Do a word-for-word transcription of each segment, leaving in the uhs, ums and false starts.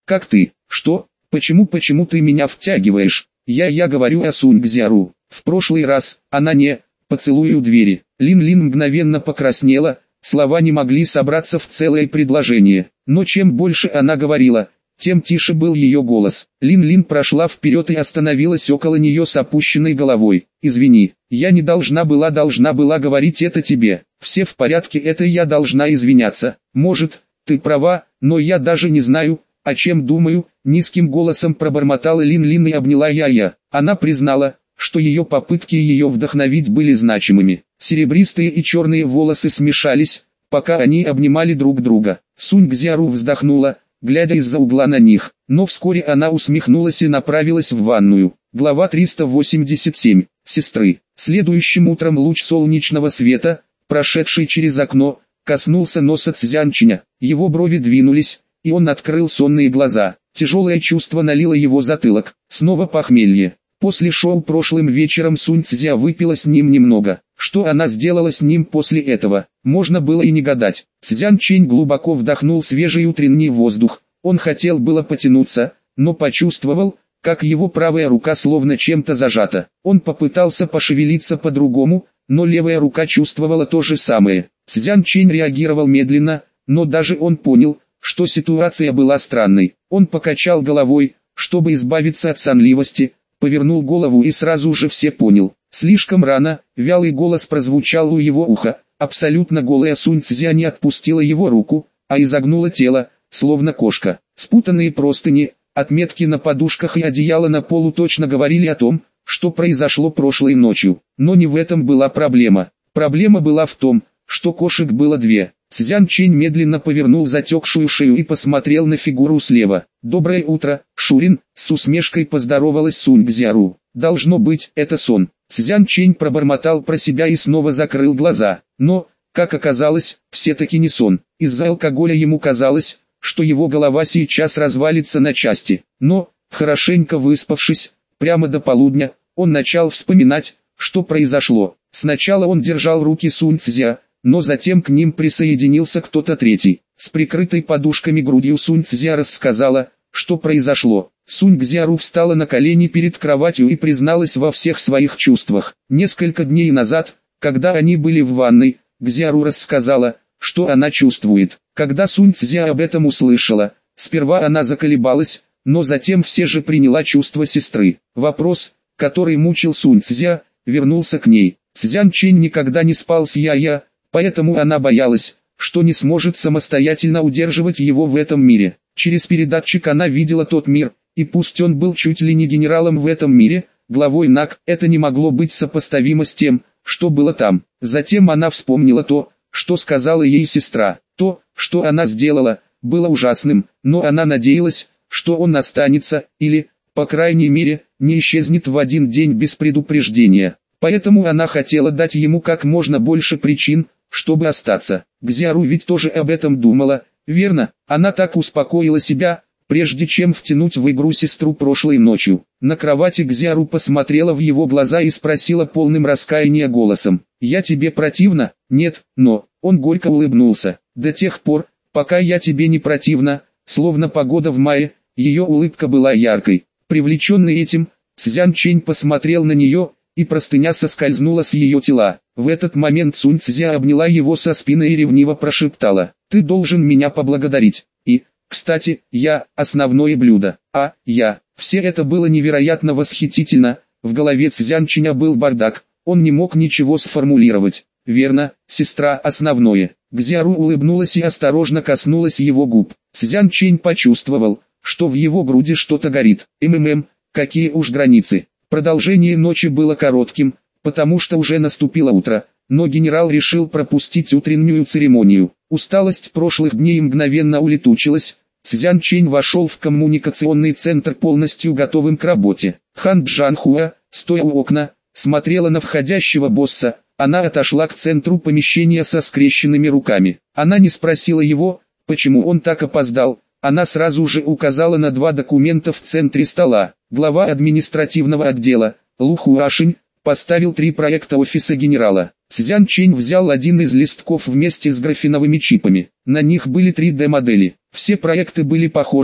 Как ты? Что? Почему почему ты меня втягиваешь? Я я говорю о Сунь-Цзяру. В прошлый раз, она не... Поцелуй у двери. Лин-Лин мгновенно покраснела, слова не могли собраться в целое предложение. Но чем больше она говорила, тем тише был ее голос. Лин-Лин прошла вперед и остановилась около нее с опущенной головой. «Извини, я не должна была должна была говорить это тебе. Все в порядке, это я должна извиняться. Может, ты права, но я даже не знаю, о чем думаю», низким голосом пробормотала Лин-Лин и обняла Я-Я. Она признала, что ее попытки ее вдохновить были значимыми. Серебристые и черные волосы смешались, пока они обнимали друг друга. Сунь-Цзяру вздохнула, глядя из-за угла на них, но вскоре она усмехнулась и направилась в ванную. Глава триста восемьдесят семь. Сестры. Следующим утром луч солнечного света, прошедший через окно, коснулся носа Цзянчиня. Его брови двинулись, и он открыл сонные глаза. Тяжелое чувство налило его затылок. Снова похмелье. После шоу прошлым вечером Сунь Цзя выпила с ним немного. Что она сделала с ним после этого, можно было и не гадать. Цзян Чэнь глубоко вдохнул свежий утренний воздух. Он хотел было потянуться, но почувствовал, как его правая рука словно чем-то зажата. Он попытался пошевелиться по-другому, но левая рука чувствовала то же самое. Цзян Чэнь реагировал медленно, но даже он понял, что ситуация была странной. Он покачал головой, чтобы избавиться от сонливости, повернул голову и сразу же все понял. Слишком рано, вялый голос прозвучал у его уха. Абсолютно голая Сунь Цзя не отпустила его руку, а изогнула тело, словно кошка. Спутанные простыни, отметки на подушках и одеяло на полу точно говорили о том, что произошло прошлой ночью. Но не в этом была проблема. Проблема была в том, что кошек было две. Цзян Чэнь медленно повернул затекшую шею и посмотрел на фигуру слева. «Доброе утро, Шурин», — с усмешкой поздоровалась Сунь-Цзяру. «Должно быть, это сон». Цзян Чэнь пробормотал про себя и снова закрыл глаза. Но, как оказалось, все-таки не сон. Из-за алкоголя ему казалось, что его голова сейчас развалится на части. Но, хорошенько выспавшись, прямо до полудня, он начал вспоминать, что произошло. Сначала он держал руки Сунь Цзя, но затем к ним присоединился кто-то третий. С прикрытой подушками грудью Сунь Цзя рассказала, что произошло. Сунь Цзяру встала на колени перед кроватью и призналась во всех своих чувствах. Несколько дней назад, когда они были в ванной, Цзяру рассказала, что она чувствует. Когда Сунь Цзя об этом услышала, сперва она заколебалась, но затем все же приняла чувства сестры. Вопрос, который мучил Сунь Цзя, вернулся к ней. Цзян Чэнь никогда не спал с Я-Я, поэтому она боялась, что не сможет самостоятельно удерживать его в этом мире. Через передатчик она видела тот мир, и пусть он был чуть ли не генералом в этом мире, главой НАК, это не могло быть сопоставимо с тем, что было там. Затем она вспомнила то, что сказала ей сестра. То, что она сделала, было ужасным, но она надеялась, что он останется, или, по крайней мере, не исчезнет в один день без предупреждения. Поэтому она хотела дать ему как можно больше причин, чтобы остаться. Цзяру ведь тоже об этом думала, верно? Она так успокоила себя, прежде чем втянуть в игру сестру прошлой ночью. На кровати Цзяру посмотрела в его глаза и спросила полным раскаяния голосом: «Я тебе противна?» «Нет, но...» Он горько улыбнулся. «До тех пор, пока я тебе не противна», словно погода в мае, ее улыбка была яркой. Привлеченный этим, Цзян Чэнь посмотрел на нее, и простыня соскользнула с ее тела. В этот момент Сунь Цзя обняла его со спины и ревниво прошептала: «Ты должен меня поблагодарить. И, кстати, я – основное блюдо, а я». Все это было невероятно восхитительно. В голове Цзян Чэня был бардак, он не мог ничего сформулировать. «Верно, сестра, основное». Цзяру улыбнулась и осторожно коснулась его губ. Цзян Чэнь почувствовал, что в его груди что-то горит. МММ, какие уж границы. Продолжение ночи было коротким, потому что уже наступило утро, но генерал решил пропустить утреннюю церемонию. Усталость прошлых дней мгновенно улетучилась. Цзян Чэнь вошел в коммуникационный центр полностью готовым к работе. Хан Джанхуа, стоя у окна, смотрела на входящего босса. Она отошла к центру помещения со скрещенными руками. Она не спросила его, почему он так опоздал. Она сразу же указала на два документа в центре стола. Глава административного отдела, Лу Хуашинь, поставил три проекта офиса генерала. Цзян Чэнь взял один из листков вместе с графеновыми чипами. На них были три дэ модели. Все проекты были похожи,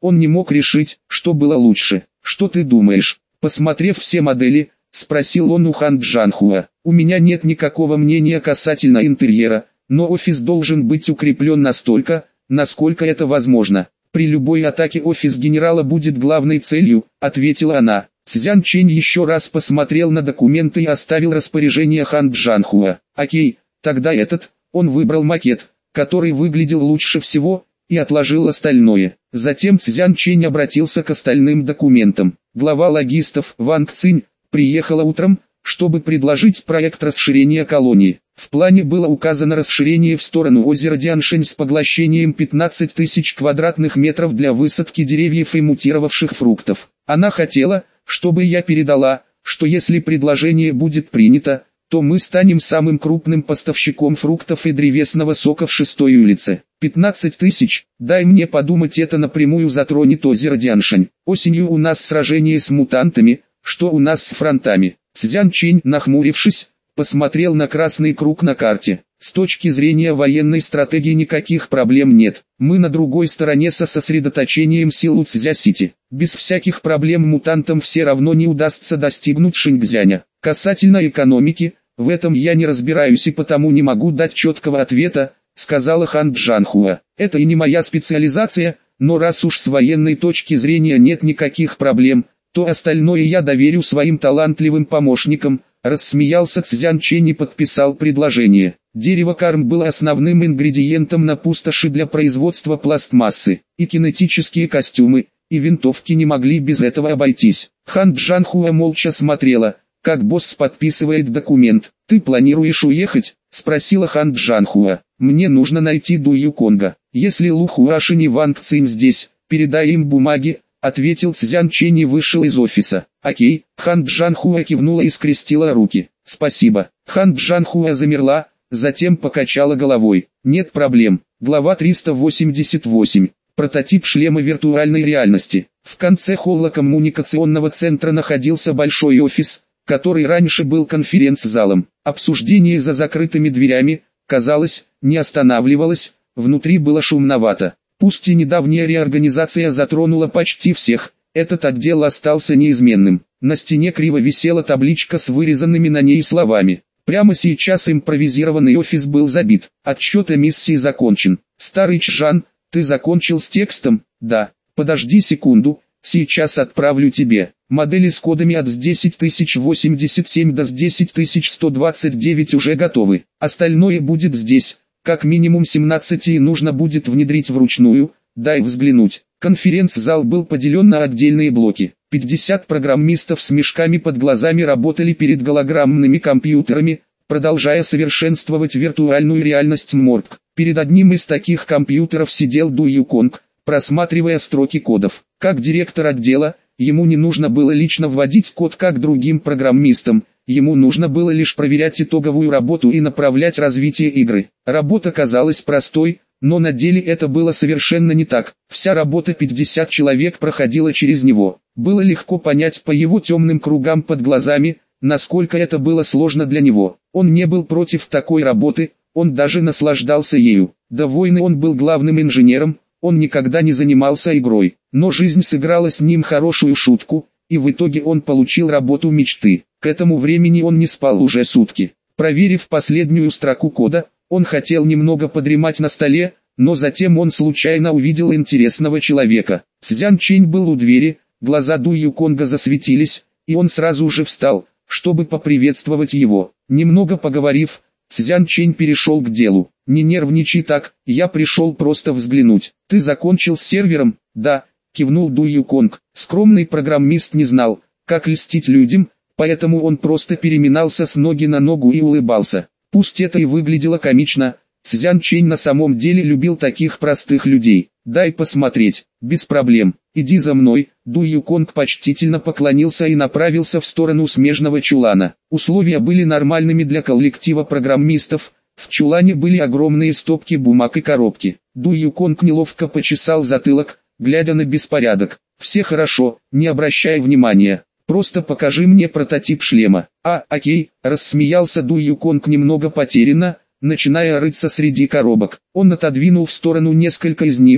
Он не мог решить, что было лучше. «Что ты думаешь?» Посмотрев все модели, спросил он у Хан Джанхуа. «У меня нет никакого мнения касательно интерьера, но офис должен быть укреплен настолько, насколько это возможно. При любой атаке офис генерала будет главной целью», — ответила она. Цзян Чэнь еще раз посмотрел на документы и оставил распоряжение Хан Джанхуа. «Окей, тогда этот», — он выбрал макет, который выглядел лучше всего, и отложил остальное. Затем Цзян Чэнь обратился к остальным документам. Глава логистов Ванг Цинь приехала утром, чтобы предложить проект расширения колонии. В плане было указано расширение в сторону озера Дианшень с поглощением пятнадцати тысяч квадратных метров для высадки деревьев и мутировавших фруктов. Она хотела, чтобы я передала, что если предложение будет принято, то мы станем самым крупным поставщиком фруктов и древесного сока в шестой улице. пятнадцать тысяч, дай мне подумать, это напрямую затронет озеро Дианшень. Осенью у нас сражение с мутантами, что у нас с фронтами. Цзян Чэнь, нахмурившись, посмотрел на красный круг на карте. С точки зрения военной стратегии никаких проблем нет. Мы на другой стороне со сосредоточением сил у Цзя-Сити. Без всяких проблем мутантам все равно не удастся достигнуть Шингзяня. Касательно экономики, в этом я не разбираюсь и потому не могу дать четкого ответа, сказала Хан Джанхуа. Это и не моя специализация, но раз уж с военной точки зрения нет никаких проблем, то остальное я доверю своим талантливым помощникам, рассмеялся Цзян Чэнь и подписал предложение. Дерево карм было основным ингредиентом на пустоши для производства пластмассы, и кинетические костюмы, и винтовки не могли без этого обойтись. Хан Джанхуа молча смотрела, как босс подписывает документ. «Ты планируешь уехать?» — спросила Хан Джанхуа. «Мне нужно найти Ду Юконга. Если Лу Хуашинь и Ванг Цинь здесь, передай им бумаги», — ответил Цзян Чэнь и вышел из офиса. «Окей». Хан Джанхуа кивнула и скрестила руки. «Спасибо». Хан Джанхуа замерла, затем покачала головой. «Нет проблем». Глава триста восемьдесят восемь. Прототип шлема виртуальной реальности. В конце холла коммуникационного центра находился большой офис, который раньше был конференц-залом. Обсуждение за закрытыми дверями, казалось, не останавливалось, внутри было шумновато. Пусть и недавняя реорганизация затронула почти всех, этот отдел остался неизменным. На стене криво висела табличка с вырезанными на ней словами. Прямо сейчас импровизированный офис был забит. Отсчет эмиссии закончен. «Старый Чжан, ты закончил с текстом?» «Да». «Подожди секунду, сейчас отправлю тебе». Модели с кодами от с десять тысяч восемьдесят семь до с десять тысяч сто двадцать девять уже готовы. Остальное будет здесь. Как минимум семнадцать и нужно будет внедрить вручную. Дай взглянуть. Конференц-зал был поделен на отдельные блоки. пятьдесят программистов с мешками под глазами работали перед голограммными компьютерами, продолжая совершенствовать виртуальную реальность МОРК. Перед одним из таких компьютеров сидел Ду Юконг, просматривая строки кодов. Как директор отдела, ему не нужно было лично вводить код как другим программистам, ему нужно было лишь проверять итоговую работу и направлять развитие игры. Работа казалась простой, но на деле это было совершенно не так. Вся работа пятьдесят человек проходила через него. Было легко понять по его темным кругам под глазами, насколько это было сложно для него. Он не был против такой работы, он даже наслаждался ею. До войны он был главным инженером, он никогда не занимался игрой. Но жизнь сыграла с ним хорошую шутку, и в итоге он получил работу мечты. К этому времени он не спал уже сутки. Проверив последнюю строку кода, он хотел немного подремать на столе, но затем он случайно увидел интересного человека. Цзян Чэнь был у двери, глаза Ду Юконга засветились, и он сразу же встал, чтобы поприветствовать его. Немного поговорив, Цзян Чэнь перешел к делу. «Не нервничай так, я пришел просто взглянуть. Ты закончил с сервером?» «Да», кивнул Ду Юконг. Скромный программист не знал, как льстить людям, поэтому он просто переминался с ноги на ногу и улыбался. Пусть это и выглядело комично, Цзян Чэнь на самом деле любил таких простых людей. «Дай посмотреть». «Без проблем. Иди за мной». Ду Юконг почтительно поклонился и направился в сторону смежного чулана. Условия были нормальными для коллектива программистов. В чулане были огромные стопки бумаг и коробки. Ду Юконг неловко почесал затылок, глядя на беспорядок. «Все хорошо, не обращай внимания. Просто покажи мне прототип шлема». «А, окей», рассмеялся Ду Юконг немного потерянно, начиная рыться среди коробок. Он отодвинул в сторону несколько из них,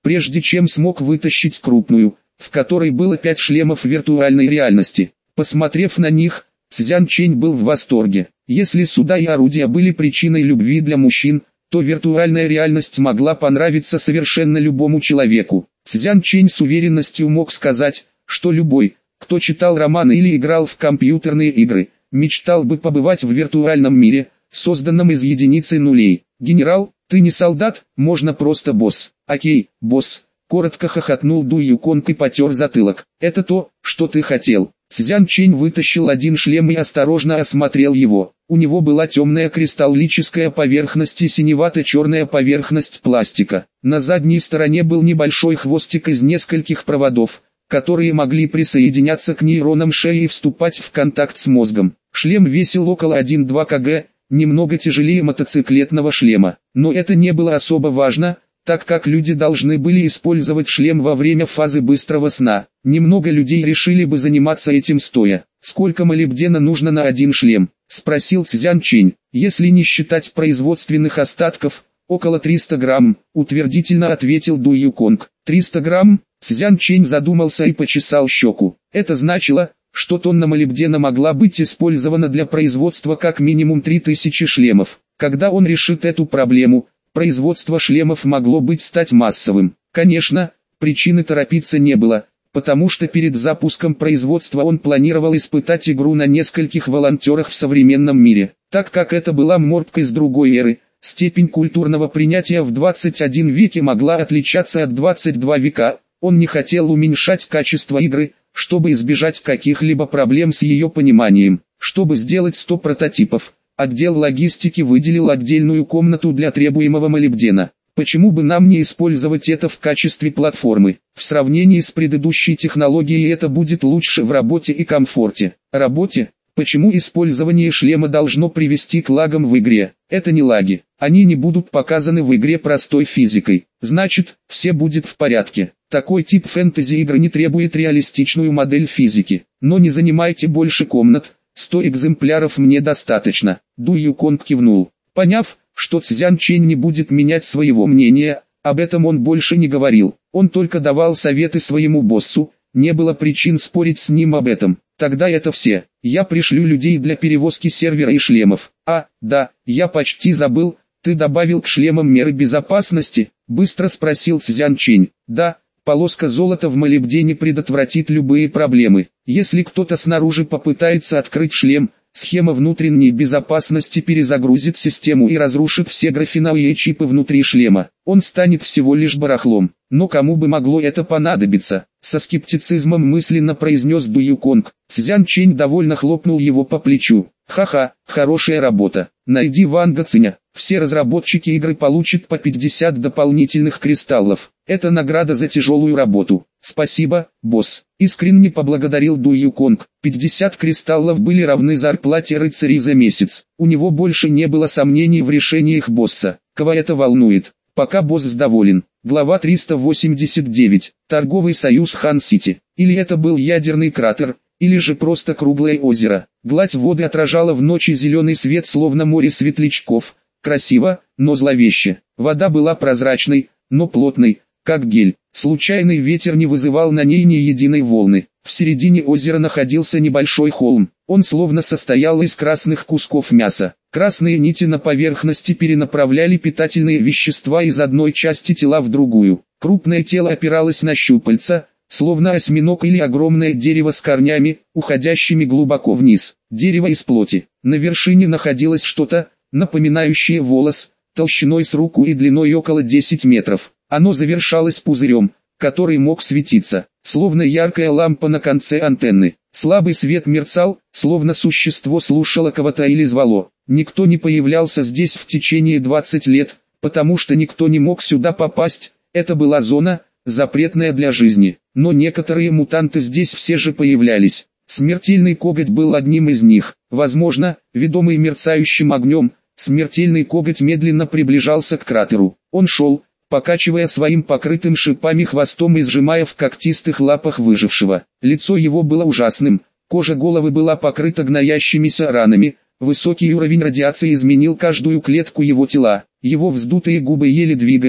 прежде чем смог вытащить крупную, в которой было пять шлемов виртуальной реальности. Посмотрев на них, Цзян Чэнь был в восторге. Если суда и орудия были причиной любви для мужчин, то виртуальная реальность могла понравиться совершенно любому человеку. Цзян Чэнь с уверенностью мог сказать, что любой, кто читал романы или играл в компьютерные игры, мечтал бы побывать в виртуальном мире, созданном из единицы нулей. «Генерал, ты не солдат, можно просто босс». «Окей, босс», — коротко хохотнул Ду Юконг и потер затылок. «Это то, что ты хотел». Цзян Чэнь вытащил один шлем и осторожно осмотрел его. У него была темная кристаллическая поверхность и синевато-черная поверхность пластика. На задней стороне был небольшой хвостик из нескольких проводов, которые могли присоединяться к нейронам шеи и вступать в контакт с мозгом. Шлем весил около один-два килограмма, немного тяжелее мотоциклетного шлема. Но это не было особо важно, так как люди должны были использовать шлем во время фазы быстрого сна. Немного людей решили бы заниматься этим стоя. «Сколько молибдена нужно на один шлем?» – спросил Цзян Чэнь. «Если не считать производственных остатков, около триста грамм», – утвердительно ответил Ду Юконг. «триста грамм?» – Цзян Чэнь задумался и почесал щеку. Это значило, что тонна молибдена могла быть использована для производства как минимум три тысячи шлемов. Когда он решит эту проблему, производство шлемов могло быть стать массовым. Конечно, причины торопиться не было, потому что перед запуском производства он планировал испытать игру на нескольких волонтерах в современном мире. Так как это была морпка из другой эры, степень культурного принятия в двадцать первом веке могла отличаться от двадцать второго века, он не хотел уменьшать качество игры, чтобы избежать каких-либо проблем с ее пониманием. Чтобы сделать сто прототипов, отдел логистики выделил отдельную комнату для требуемого молибдена. Почему бы нам не использовать это в качестве платформы? В сравнении с предыдущей технологией это будет лучше в работе и комфорте. Работе? Почему использование шлема должно привести к лагам в игре? Это не лаги. Они не будут показаны в игре простой физикой. Значит, все будет в порядке. Такой тип фэнтези-игры не требует реалистичную модель физики. Но не занимайте больше комнат. Сто экземпляров мне достаточно. Ду Юконг кивнул. Поняв, что Цзян Чэнь не будет менять своего мнения, об этом он больше не говорил. Он только давал советы своему боссу, не было причин спорить с ним об этом. Тогда это все. Я пришлю людей для перевозки сервера и шлемов. А, да, я почти забыл, ты добавил к шлемам меры безопасности? Быстро спросил Цзян Чэнь. Да. Полоска золота в молибдене предотвратит любые проблемы. Если кто-то снаружи попытается открыть шлем, схема внутренней безопасности перезагрузит систему и разрушит все графиновые чипы внутри шлема. Он станет всего лишь барахлом. Но кому бы могло это понадобиться? Со скептицизмом мысленно произнес Ду Юконг. Цзян Чэнь довольно хлопнул его по плечу. Ха-ха, хорошая работа. Найди Ванга Циня. Все разработчики игры получат по пятьдесят дополнительных кристаллов. Это награда за тяжелую работу. Спасибо, босс. Искренне поблагодарил Ду Юконг. пятьдесят кристаллов были равны зарплате рыцарей за месяц. У него больше не было сомнений в решениях босса. Кого это волнует? Пока босс доволен. Глава триста восемьдесят девять. Торговый союз Хан-Сити. Или это был ядерный кратер, или же просто круглое озеро. Гладь воды отражала в ночи зеленый свет, словно море светлячков. Красиво, но зловеще. Вода была прозрачной, но плотной, как гель. Случайный ветер не вызывал на ней ни единой волны. В середине озера находился небольшой холм. Он словно состоял из красных кусков мяса. Красные нити на поверхности перенаправляли питательные вещества из одной части тела в другую. Крупное тело опиралось на щупальца, словно осьминог или огромное дерево с корнями, уходящими глубоко вниз. Дерево из плоти. На вершине находилось что-то, напоминающее волос, толщиной с руку и длиной около десяти метров. Оно завершалось пузырем, который мог светиться, словно яркая лампа на конце антенны. Слабый свет мерцал, словно существо слушало кого-то или звало. Никто не появлялся здесь в течение двадцати лет, потому что никто не мог сюда попасть. Это была зона, запретная для жизни. Но некоторые мутанты здесь все же появлялись. Смертельный коготь был одним из них. Возможно, ведомый мерцающим огнем, смертельный коготь медленно приближался к кратеру. Он шел, покачивая своим покрытым шипами хвостом и сжимая в когтистых лапах выжившего. Лицо его было ужасным, кожа головы была покрыта гноящимися ранами, высокий уровень радиации изменил каждую клетку его тела. Его вздутые губы еле двигались,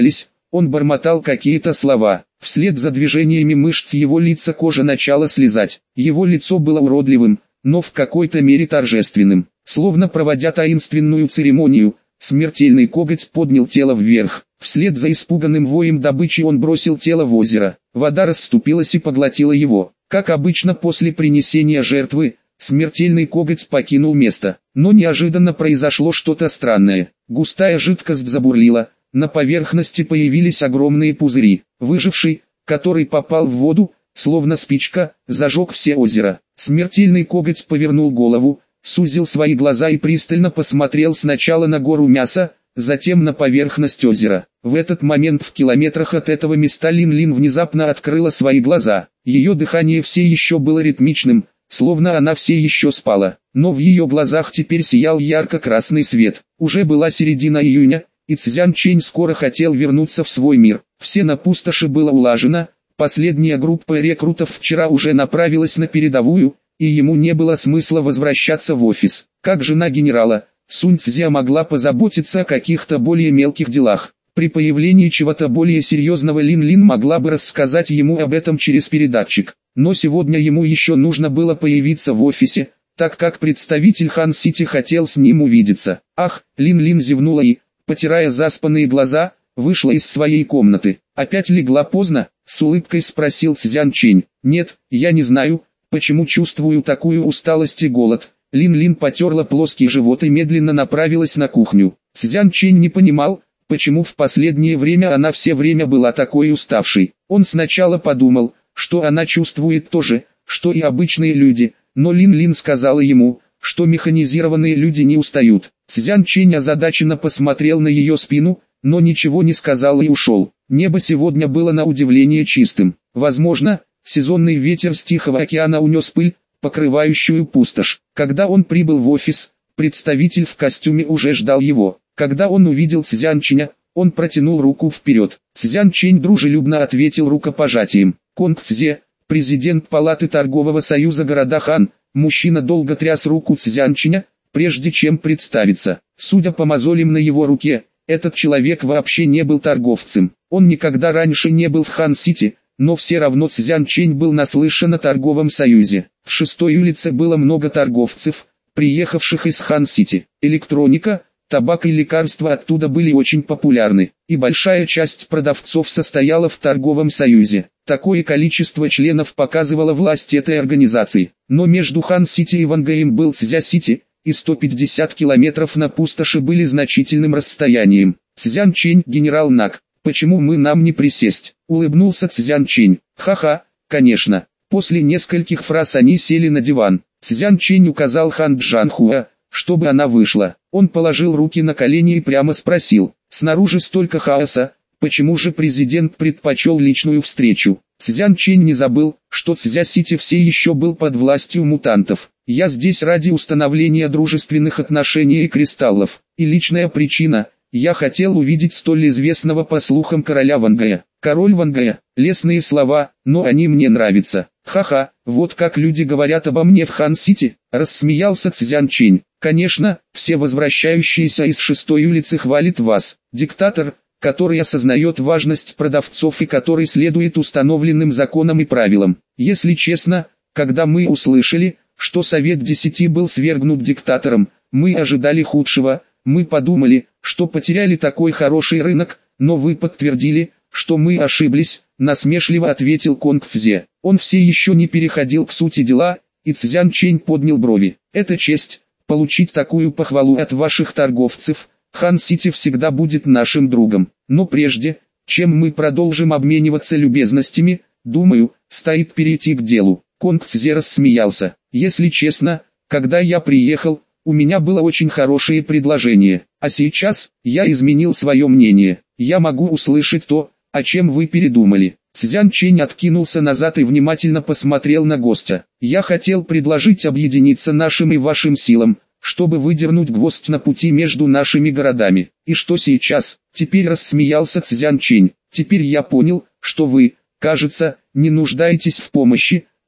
Он бормотал какие-то слова. Вслед за движениями мышц его лица кожа начала слезать. Его лицо было уродливым, но в какой-то мере торжественным. Словно проводя таинственную церемонию, смертельный коготь поднял тело вверх. Вслед за испуганным воем добычи он бросил тело в озеро. Вода расступилась и поглотила его. Как обычно после принесения жертвы, смертельный коготь покинул место. Но неожиданно произошло что-то странное. Густая жидкость забурлила, на поверхности появились огромные пузыри. Выживший, который попал в воду, словно спичка, зажег все озеро. Смертельный коготь повернул голову, сузил свои глаза и пристально посмотрел сначала на гору мяса, затем на поверхность озера. В этот момент в километрах от этого места Лин-Лин внезапно открыла свои глаза. Ее дыхание все еще было ритмичным, словно она все еще спала. Но в ее глазах теперь сиял ярко-красный свет. Уже была середина июня, и Цзян Чэнь скоро хотел вернуться в свой мир. Все на пустоши было улажено, последняя группа рекрутов вчера уже направилась на передовую, и ему не было смысла возвращаться в офис. Как жена генерала, Сунь Цзя могла позаботиться о каких-то более мелких делах. При появлении чего-то более серьезного Лин-Лин могла бы рассказать ему об этом через передатчик. Но сегодня ему еще нужно было появиться в офисе, так как представитель Хан Сити хотел с ним увидеться. Ах, Лин-Лин зевнула и, потирая заспанные глаза, вышла из своей комнаты. Опять легла поздно? С улыбкой спросил Цзян Чэнь. Нет, я не знаю, почему чувствую такую усталость и голод. Лин-Лин потерла плоский живот и медленно направилась на кухню. Цзян Чэнь не понимал, почему в последнее время она все время была такой уставшей. Он сначала подумал, что она чувствует то же, что и обычные люди, но Лин-Лин сказала ему, что механизированные люди не устают. Цзян Чэнь озадаченно посмотрел на ее спину, но ничего не сказал и ушел. Небо сегодня было на удивление чистым. Возможно, сезонный ветер с Тихого океана унес пыль, покрывающую пустошь. Когда он прибыл в офис, представитель в костюме уже ждал его. Когда он увидел Цзян Чэня, он протянул руку вперед. Цзян Чэнь дружелюбно ответил рукопожатием. Конг Цзе, президент Палаты торгового союза города Хан. Мужчина долго тряс руку Цзян Чэня, прежде чем представиться. Судя по мозолям на его руке, этот человек вообще не был торговцем. Он никогда раньше не был в Хан-Сити, но все равно Цзян Чэнь был наслышан о торговом союзе. В шестой улице было много торговцев, приехавших из Хан-Сити. Электроника, табак и лекарства оттуда были очень популярны, и большая часть продавцов состояла в торговом союзе. Такое количество членов показывало власть этой организации. Но между Хан-Сити и Вангаем был Цзя-Сити, и сто пятьдесят километров на пустоши были значительным расстоянием. Цзян Чэнь, генерал Нак, почему мы нам не присесть? Улыбнулся Цзян Чэнь. Ха-ха, конечно. После нескольких фраз они сели на диван. Цзян Чэнь указал Хан Джанхуа, чтобы она вышла. Он положил руки на колени и прямо спросил: снаружи столько хаоса, почему же президент предпочел личную встречу? Цзян Чэнь не забыл, что Цзя-Сити все еще был под властью мутантов. Я здесь ради установления дружественных отношений и кристаллов. И личная причина, я хотел увидеть столь известного по слухам короля Вангая. Король Вангая, лестные слова, но они мне нравятся. Ха-ха, вот как люди говорят обо мне в Хан-Сити, рассмеялся Цзян Чэнь. Конечно, все возвращающиеся из шестой улицы хвалят вас. Диктатор, который осознает важность продавцов и который следует установленным законам и правилам. Если честно, когда мы услышали, что Совет Десяти был свергнут диктатором, мы ожидали худшего, мы подумали, что потеряли такой хороший рынок, но вы подтвердили, что мы ошиблись, насмешливо ответил Конг Цзе. Он все еще не переходил к сути дела, и Цзян Чэнь поднял брови. Это честь, получить такую похвалу от ваших торговцев. Хан-Сити всегда будет нашим другом. Но прежде, чем мы продолжим обмениваться любезностями, думаю, стоит перейти к делу. Конг Цзе рассмеялся. Если честно, когда я приехал, у меня было очень хорошее предложение. А сейчас, я изменил свое мнение. Я могу услышать то, о чем вы передумали. Цзян Чэнь откинулся назад и внимательно посмотрел на гостя. Я хотел предложить объединиться нашим и вашим силам, чтобы выдернуть гвоздь на пути между нашими городами. И что сейчас? Теперь рассмеялся Цзян Чэнь. Теперь я понял, что вы, кажется, не нуждаетесь в помощи,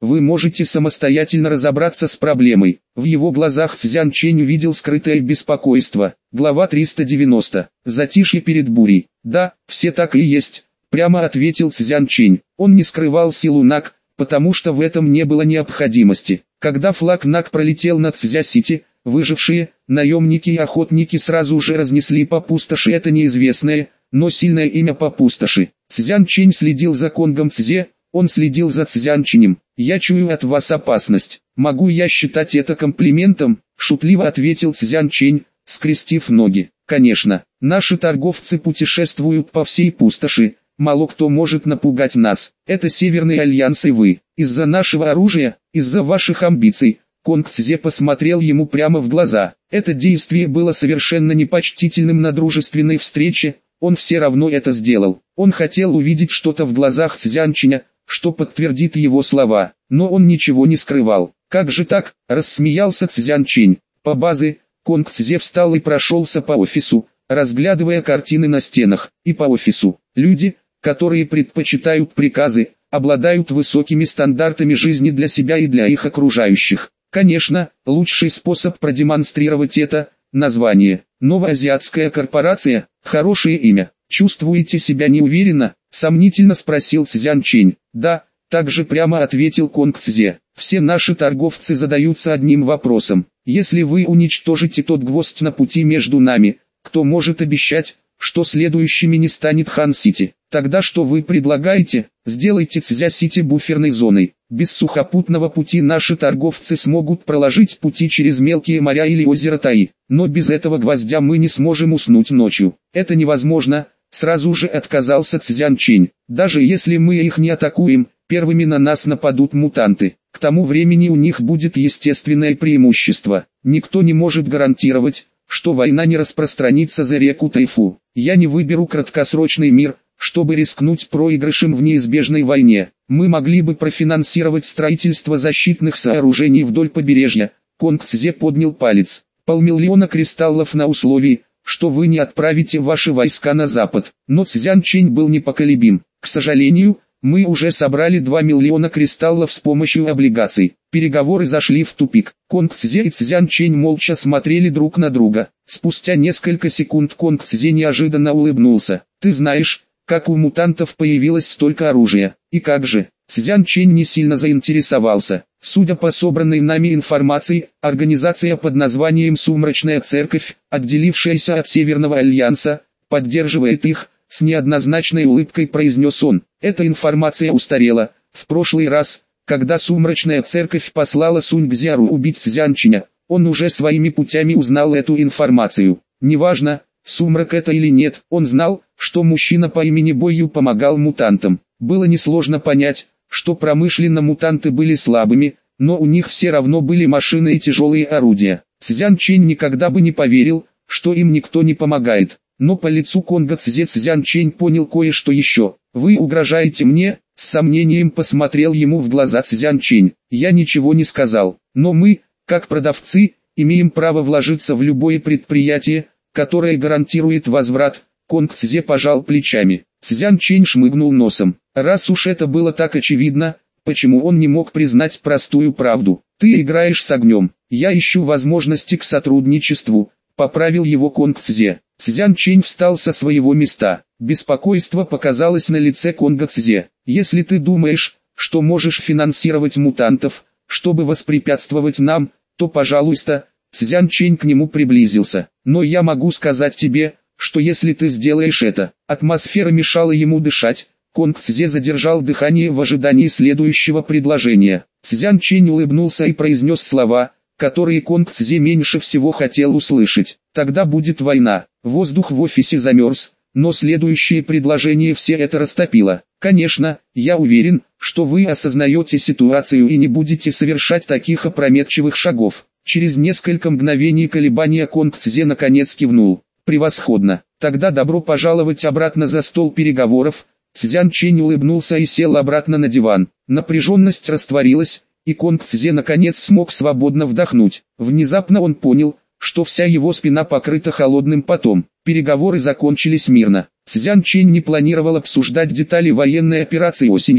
вы можете самостоятельно разобраться с проблемой. В его глазах Цзян Чэнь увидел скрытое беспокойство. Глава триста девяносто. Затишье перед бурей. Да, все так и есть, прямо ответил Цзян Чэнь. Он не скрывал силу Наг, потому что в этом не было необходимости. Когда флаг Наг пролетел над Цзя-Сити, выжившие, наемники и охотники сразу же разнесли по пустоши это неизвестное, но сильное имя по пустоши. Цзян Чэнь следил за Конгом Цзе, он следил за Цзян Чэнем. «Я чую от вас опасность. Могу я считать это комплиментом?» – шутливо ответил Цзян Чэнь, скрестив ноги. «Конечно, наши торговцы путешествуют по всей пустоши, мало кто может напугать нас. Это Северный Альянс и вы. Из-за нашего оружия, из-за ваших амбиций». Конг Цзе посмотрел ему прямо в глаза. Это действие было совершенно непочтительным на дружественной встрече, он все равно это сделал. Он хотел увидеть что-то в глазах Цзян Чэня, что подтвердит его слова, но он ничего не скрывал. «Как же так?» – рассмеялся Цзян Чэнь. По базе, Конг Цзе встал и прошелся по офису, разглядывая картины на стенах, и по офису. Люди, которые предпочитают приказы, обладают высокими стандартами жизни для себя и для их окружающих. Конечно, лучший способ продемонстрировать это – название. Новоазиатская корпорация – хорошее имя. Чувствуете себя неуверенно? Сомнительно спросил Цзян Чэнь. Да, также прямо ответил Конг Цзе. Все наши торговцы задаются одним вопросом. Если вы уничтожите тот гвоздь на пути между нами, кто может обещать, что следующими не станет Хан-Сити? Тогда что вы предлагаете? Сделайте Цзя-Сити буферной зоной. Без сухопутного пути наши торговцы смогут проложить пути через мелкие моря или озеро Таи. Но без этого гвоздя мы не сможем уснуть ночью. Это невозможно, сразу же отказался Цзян Чэнь. Даже если мы их не атакуем, первыми на нас нападут мутанты. К тому времени у них будет естественное преимущество. Никто не может гарантировать, что война не распространится за реку Тайфу. Я не выберу краткосрочный мир, чтобы рискнуть проигрышем в неизбежной войне. Мы могли бы профинансировать строительство защитных сооружений вдоль побережья. Конг Цзе поднял палец. Полмиллиона кристаллов на условии, что вы не отправите ваши войска на запад. Но Цзян Чэнь был непоколебим. К сожалению, мы уже собрали два миллиона кристаллов с помощью облигаций. Переговоры зашли в тупик. Конг Цзе и Цзян Чэнь молча смотрели друг на друга. Спустя несколько секунд Конг Цзе неожиданно улыбнулся. «Ты знаешь, как у мутантов появилось столько оружия?» «И как же?» Цзян Чэнь не сильно заинтересовался. Судя по собранной нами информации, организация под названием «Сумрачная Церковь», отделившаяся от Северного Альянса, поддерживает их, с неоднозначной улыбкой произнес он. Эта информация устарела. В прошлый раз, когда Сумрачная Церковь послала Сунь Цзяру убить Цзян Чэня, он уже своими путями узнал эту информацию. Неважно, сумрак это или нет, он знал, что мужчина по имени Бойю помогал мутантам. Было несложно понять, что промышленно мутанты были слабыми, но у них все равно были машины и тяжелые орудия. Цзян Чэнь никогда бы не поверил, что им никто не помогает. Но по лицу Конга Цзе Цзян Чэнь понял кое-что еще. «Вы угрожаете мне?» — с сомнением посмотрел ему в глаза Цзян Чэнь. «Я ничего не сказал, но мы, как продавцы, имеем право вложиться в любое предприятие, которое гарантирует возврат». Конг Цзе пожал плечами. Цзян Чэнь шмыгнул носом. Раз уж это было так очевидно, почему он не мог признать простую правду? «Ты играешь с огнем. Я ищу возможности к сотрудничеству», — поправил его Конг Цзе. Цзян Чэнь встал со своего места. Беспокойство показалось на лице Конга Цзе. «Если ты думаешь, что можешь финансировать мутантов, чтобы воспрепятствовать нам, то пожалуйста». Цзян Чэнь к нему приблизился. «Но я могу сказать тебе, что если ты сделаешь это». Атмосфера мешала ему дышать. Конг Цзе задержал дыхание в ожидании следующего предложения. Цзян Чэнь улыбнулся и произнес слова, которые Конг Цзе меньше всего хотел услышать. «Тогда будет война». Воздух в офисе замерз, но следующее предложение все это растопило. «Конечно, я уверен, что вы осознаете ситуацию и не будете совершать таких опрометчивых шагов». Через несколько мгновений колебания Конг Цзе наконец кивнул. «Превосходно. Тогда добро пожаловать обратно за стол переговоров». Цзян Чэнь улыбнулся и сел обратно на диван. Напряженность растворилась, и Конг Цзе наконец смог свободно вдохнуть. Внезапно он понял, что вся его спина покрыта холодным потом. Переговоры закончились мирно. Цзян Чэнь не планировал обсуждать детали военной операции осенью.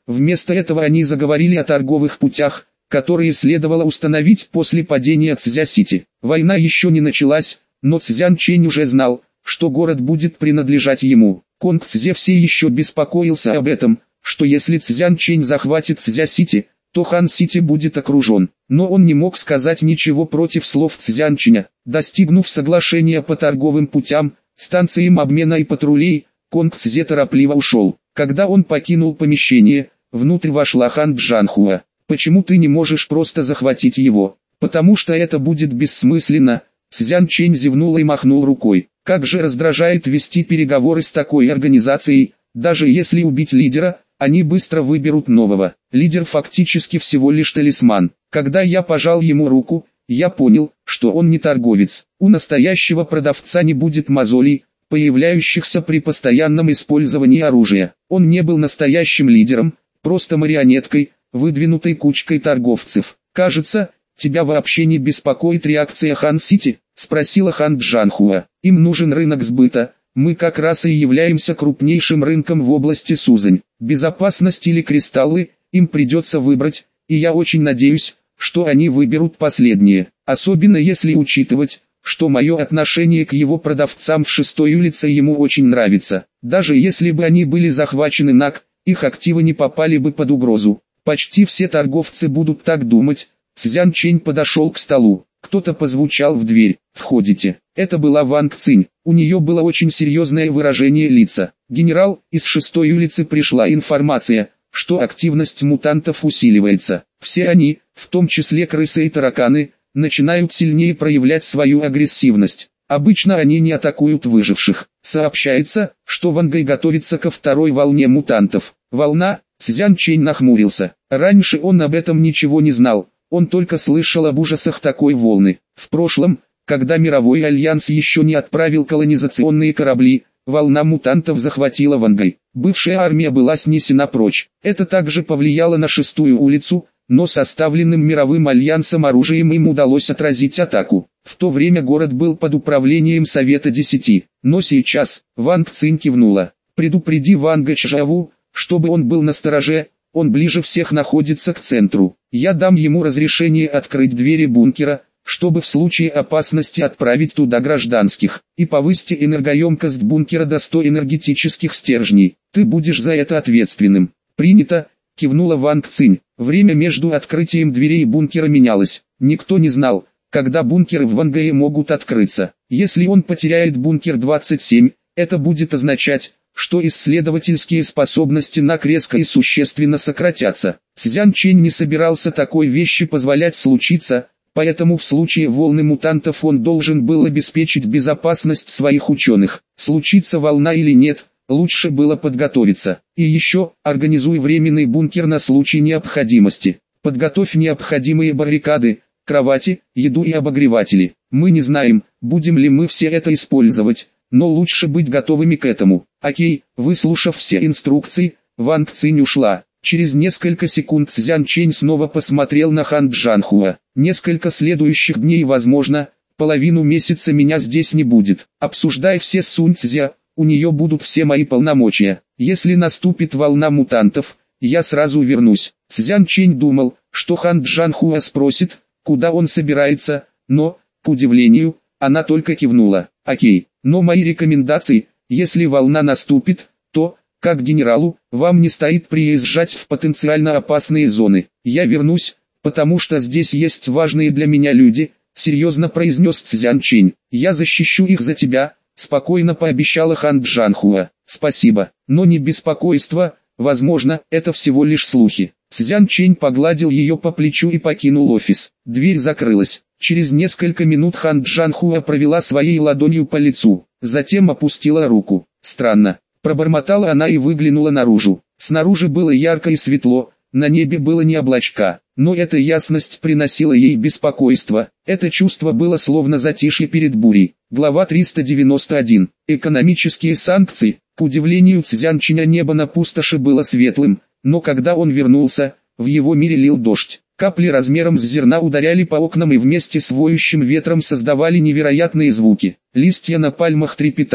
Вместо этого они заговорили о торговых путях, которые следовало установить после падения Цзя-Сити. Война еще не началась, но Цзян Чэнь уже знал, что город будет принадлежать ему. Конг Цзэ все еще беспокоился об этом, что если Цзян Чэнь захватит Цзя-Сити, то Хан-Сити будет окружен. Но он не мог сказать ничего против слов Цзян Чэня. Достигнув соглашения по торговым путям, станциям обмена и патрулей, Конг Цзэ торопливо ушел. Когда он покинул помещение, внутрь вошла Хан Джанхуа. «Почему ты не можешь просто захватить его? Потому что это будет бессмысленно». Цзян Чэнь зевнул и махнул рукой. «Как же раздражает вести переговоры с такой организацией, даже если убить лидера, они быстро выберут нового. Лидер фактически всего лишь талисман. Когда я пожал ему руку, я понял, что он не торговец. У настоящего продавца не будет мозолей, появляющихся при постоянном использовании оружия. Он не был настоящим лидером, просто марионеткой, выдвинутой кучкой торговцев. Кажется, тебя вообще не беспокоит реакция Хан-Сити?» — спросила Хан Джанхуа. «Им нужен рынок сбыта, мы как раз и являемся крупнейшим рынком в области Сузань. Безопасность или кристаллы, им придется выбрать, и я очень надеюсь, что они выберут последнее, особенно если учитывать, что мое отношение к его продавцам в шестой улице ему очень нравится. Даже если бы они были захвачены НАК, их активы не попали бы под угрозу. Почти все торговцы будут так думать». Цзян Чэнь подошел к столу. Кто-то позвучал в дверь. «Входите». Это была Ванг Цинь. У нее было очень серьезное выражение лица. «Генерал, из шестой улицы пришла информация, что активность мутантов усиливается. Все они, в том числе крысы и тараканы, начинают сильнее проявлять свою агрессивность. Обычно они не атакуют выживших. Сообщается, что Вангай готовится ко второй волне мутантов». «Волна?» — Цзян Чэнь нахмурился. Раньше он об этом ничего не знал. Он только слышал об ужасах такой волны. В прошлом, когда Мировой Альянс еще не отправил колонизационные корабли, волна мутантов захватила Вангай. Бывшая армия была снесена прочь. Это также повлияло на шестую улицу, но составленным Мировым Альянсом оружием им удалось отразить атаку. В то время город был под управлением Совета Десяти. Но сейчас, Ванг Цинь кивнула. «Предупреди Ванга Чжаву, чтобы он был настороже, он ближе всех находится к центру. Я дам ему разрешение открыть двери бункера, чтобы в случае опасности отправить туда гражданских, и повысьте энергоемкость бункера до ста энергетических стержней. Ты будешь за это ответственным». «Принято», — кивнула Ванг Цинь. Время между открытием дверей бункера менялось. Никто не знал, когда бункеры в Вангае могут открыться. Если он потеряет бункер двадцать семь, это будет означать, что исследовательские способности НАК резко и существенно сократятся. Цзян Чэнь не собирался такой вещи позволять случиться, поэтому в случае волны мутантов он должен был обеспечить безопасность своих ученых. Случится волна или нет, лучше было подготовиться. И еще, организуй временный бункер на случай необходимости. Подготовь необходимые баррикады, кровати, еду и обогреватели. Мы не знаем, будем ли мы все это использовать, но лучше быть готовыми к этому. Окей, выслушав все инструкции, Ванг Цинь ушла. Через несколько секунд Цзян Чэнь снова посмотрел на Хан Джанхуа. Несколько следующих дней возможно, половину месяца меня здесь не будет. Обсуждай все с Сунь Цзя, у нее будут все мои полномочия. Если наступит волна мутантов, я сразу вернусь. Цзян Чэнь думал, что Хан Джанхуа спросит, куда он собирается, но, к удивлению, она только кивнула. Окей, но мои рекомендации, если волна наступит, то, как генералу, вам не стоит приезжать в потенциально опасные зоны. Я вернусь, потому что здесь есть важные для меня люди, серьезно произнес Цзян Чэнь. Я защищу их за тебя, спокойно пообещала Хан Джанхуа. Спасибо, но не беспокойство, возможно, это всего лишь слухи. Цзян Чэнь погладил ее по плечу и покинул офис. Дверь закрылась. Через несколько минут Хан Джанхуа провела своей ладонью по лицу, затем опустила руку. Странно. Пробормотала она и выглянула наружу. Снаружи было ярко и светло, на небе было не облачка, но эта ясность приносила ей беспокойство. Это чувство было словно затишье перед бурей. Глава триста девяносто один. Экономические санкции. К удивлению Цзян Чэня, небо на пустоши было светлым, но когда он вернулся, в его мире лил дождь. Капли размером с зерна ударяли по окнам и вместе с воющим ветром создавали невероятные звуки. Листья на пальмах трепетали,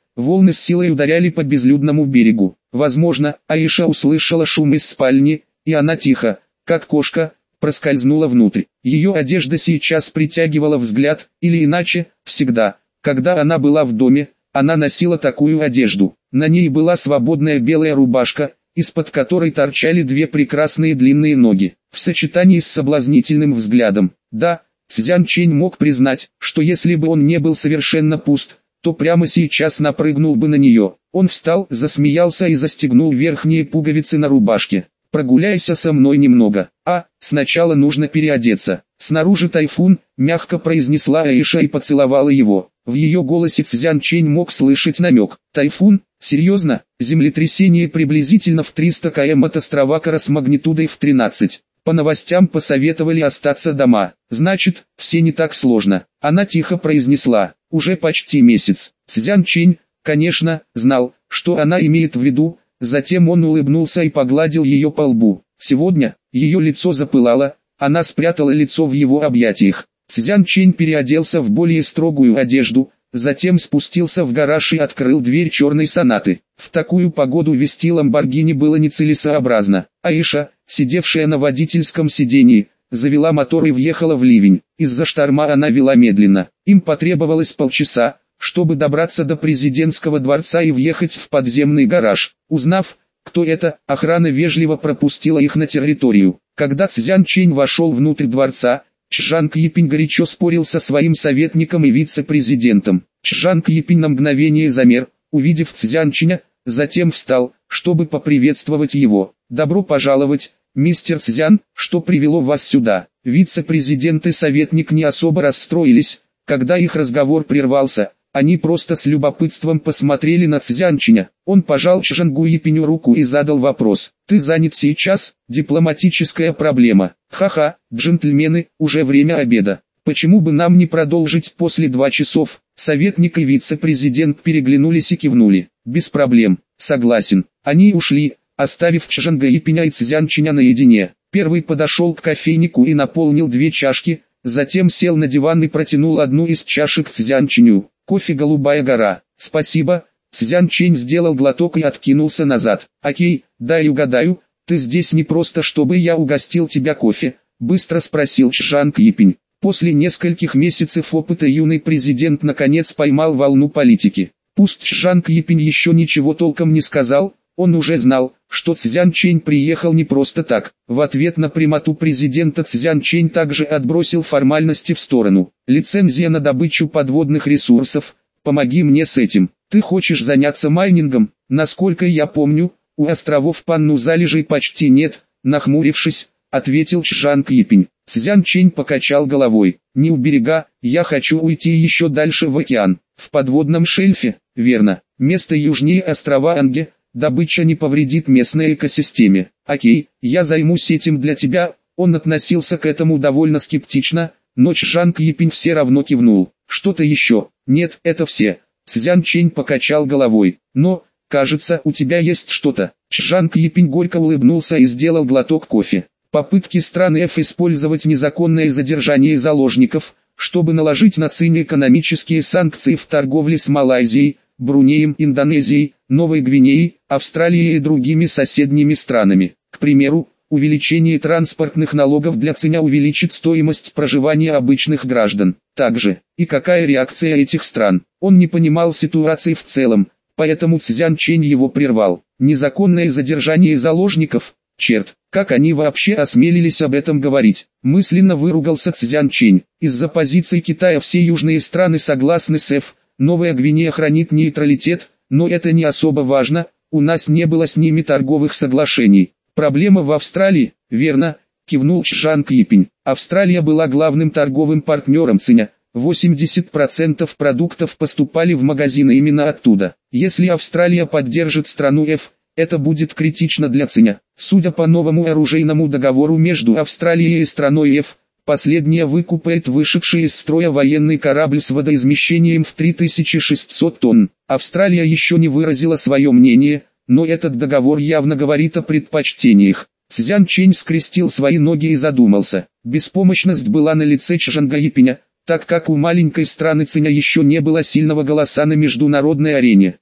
волны с силой ударяли по безлюдному берегу. Возможно, Аиша услышала шум из спальни, и она тихо, как кошка, проскользнула внутрь. Ее одежда сейчас притягивала взгляд, или иначе, всегда, когда она была в доме, она носила такую одежду. На ней была свободная белая рубашка, из-под которой торчали две прекрасные длинные ноги, в сочетании с соблазнительным взглядом. Да, Цзян Чэнь мог признать, что если бы он не был совершенно пуст, то прямо сейчас напрыгнул бы на нее. Он встал, засмеялся и застегнул верхние пуговицы на рубашке. «Прогуляйся со мной немного. А, сначала нужно переодеться». «Снаружи тайфун», — мягко произнесла Аиша и поцеловала его. В ее голосе Цзян Чэнь мог слышать намек. «Тайфун? Серьезно? Землетрясение приблизительно в триста километров от острова Кара с магнитудой в тринадцать. По новостям посоветовали остаться дома. Значит, все не так сложно». Она тихо произнесла. «Уже почти месяц». Цзян Чэнь, конечно, знал, что она имеет в виду. Затем он улыбнулся и погладил ее по лбу. Сегодня, ее лицо запылало, она спрятала лицо в его объятиях. Цзян Чэнь переоделся в более строгую одежду, затем спустился в гараж и открыл дверь черной сонаты. В такую погоду вести Ламборгини было нецелесообразно. Аиша, сидевшая на водительском сидении, завела мотор и въехала в ливень. Из-за шторма она вела медленно. Им потребовалось полчаса, чтобы добраться до президентского дворца и въехать в подземный гараж. Узнав, кто это, охрана вежливо пропустила их на территорию. Когда Цзян Чэнь вошел внутрь дворца, Чжанг Йипинь горячо спорил со своим советником и вице-президентом. Чжанг Йипинь на мгновение замер, увидев Цзян Чэня, затем встал, чтобы поприветствовать его. «Добро пожаловать, мистер Цзян, что привело вас сюда?» Вице-президент и советник не особо расстроились, когда их разговор прервался. Они просто с любопытством посмотрели на Цзян Чэня. Он пожал Чжангу Йипиню руку и задал вопрос. «Ты занят сейчас? Дипломатическая проблема». «Ха-ха, джентльмены, уже время обеда. Почему бы нам не продолжить после двух часов?» Советник и вице-президент переглянулись и кивнули. «Без проблем, согласен». Они ушли, оставив Чжанга Йипиня и Цзян Чэня наедине. Первый подошел к кофейнику и наполнил две чашки, затем сел на диван и протянул одну из чашек Цзян Чэню. «Кофе «Голубая гора». «Спасибо». Цзян Чэнь сделал глоток и откинулся назад. «Окей, дай угадаю, ты здесь не просто чтобы я угостил тебя кофе?» Быстро спросил Чжанг Йипинь. После нескольких месяцев опыта юный президент наконец поймал волну политики. Пусть Чжанг Йипинь еще ничего толком не сказал, он уже знал, что Цзян Чэнь приехал не просто так. В ответ на прямоту президента Цзян Чэнь также отбросил формальности в сторону. «Лицензия на добычу подводных ресурсов, помоги мне с этим. Ты хочешь заняться майнингом?» «Насколько я помню, у островов Панну залежей почти нет», нахмурившись, ответил Чжанг Йипинь. Цзян Чэнь покачал головой. «Не у берега, я хочу уйти еще дальше в океан. В подводном шельфе, верно, место южнее острова Анге. Добыча не повредит местной экосистеме. Окей, я займусь этим для тебя». Он относился к этому довольно скептично, но Чжанг Йипинь все равно кивнул. «Что-то еще?» «Нет, это все». Цзян Чэнь покачал головой. «Но, кажется, у тебя есть что-то». Чжанг Йипинь горько улыбнулся и сделал глоток кофе. Попытки стран F использовать незаконное задержание заложников, чтобы наложить на Цинь экономические санкции в торговле с Малайзией, Брунеем, Индонезией, Новой Гвинеей, Австралией и другими соседними странами. К примеру, увеличение транспортных налогов для Циня увеличит стоимость проживания обычных граждан. Также, и какая реакция этих стран? Он не понимал ситуации в целом, поэтому Цзян Чэнь его прервал. Незаконное задержание заложников? Черт, как они вообще осмелились об этом говорить? Мысленно выругался Цзян Чэнь. Из-за позиции Китая все южные страны согласны с F. Новая Гвинея хранит нейтралитет, но это не особо важно, у нас не было с ними торговых соглашений. Проблема в Австралии, верно, кивнул Чжанг Йипинь. Австралия была главным торговым партнером Циня, восемьдесят процентов продуктов поступали в магазины именно оттуда. Если Австралия поддержит страну F, это будет критично для Циня. Судя по новому оружейному договору между Австралией и страной F, последняя выкупает вышедший из строя военный корабль с водоизмещением в три тысячи шестьсот тонн. Австралия еще не выразила свое мнение, но этот договор явно говорит о предпочтениях. Цзян Чэнь скрестил свои ноги и задумался. Беспомощность была на лице Чжанга Йипиня, так как у маленькой страны Циня еще не было сильного голоса на международной арене.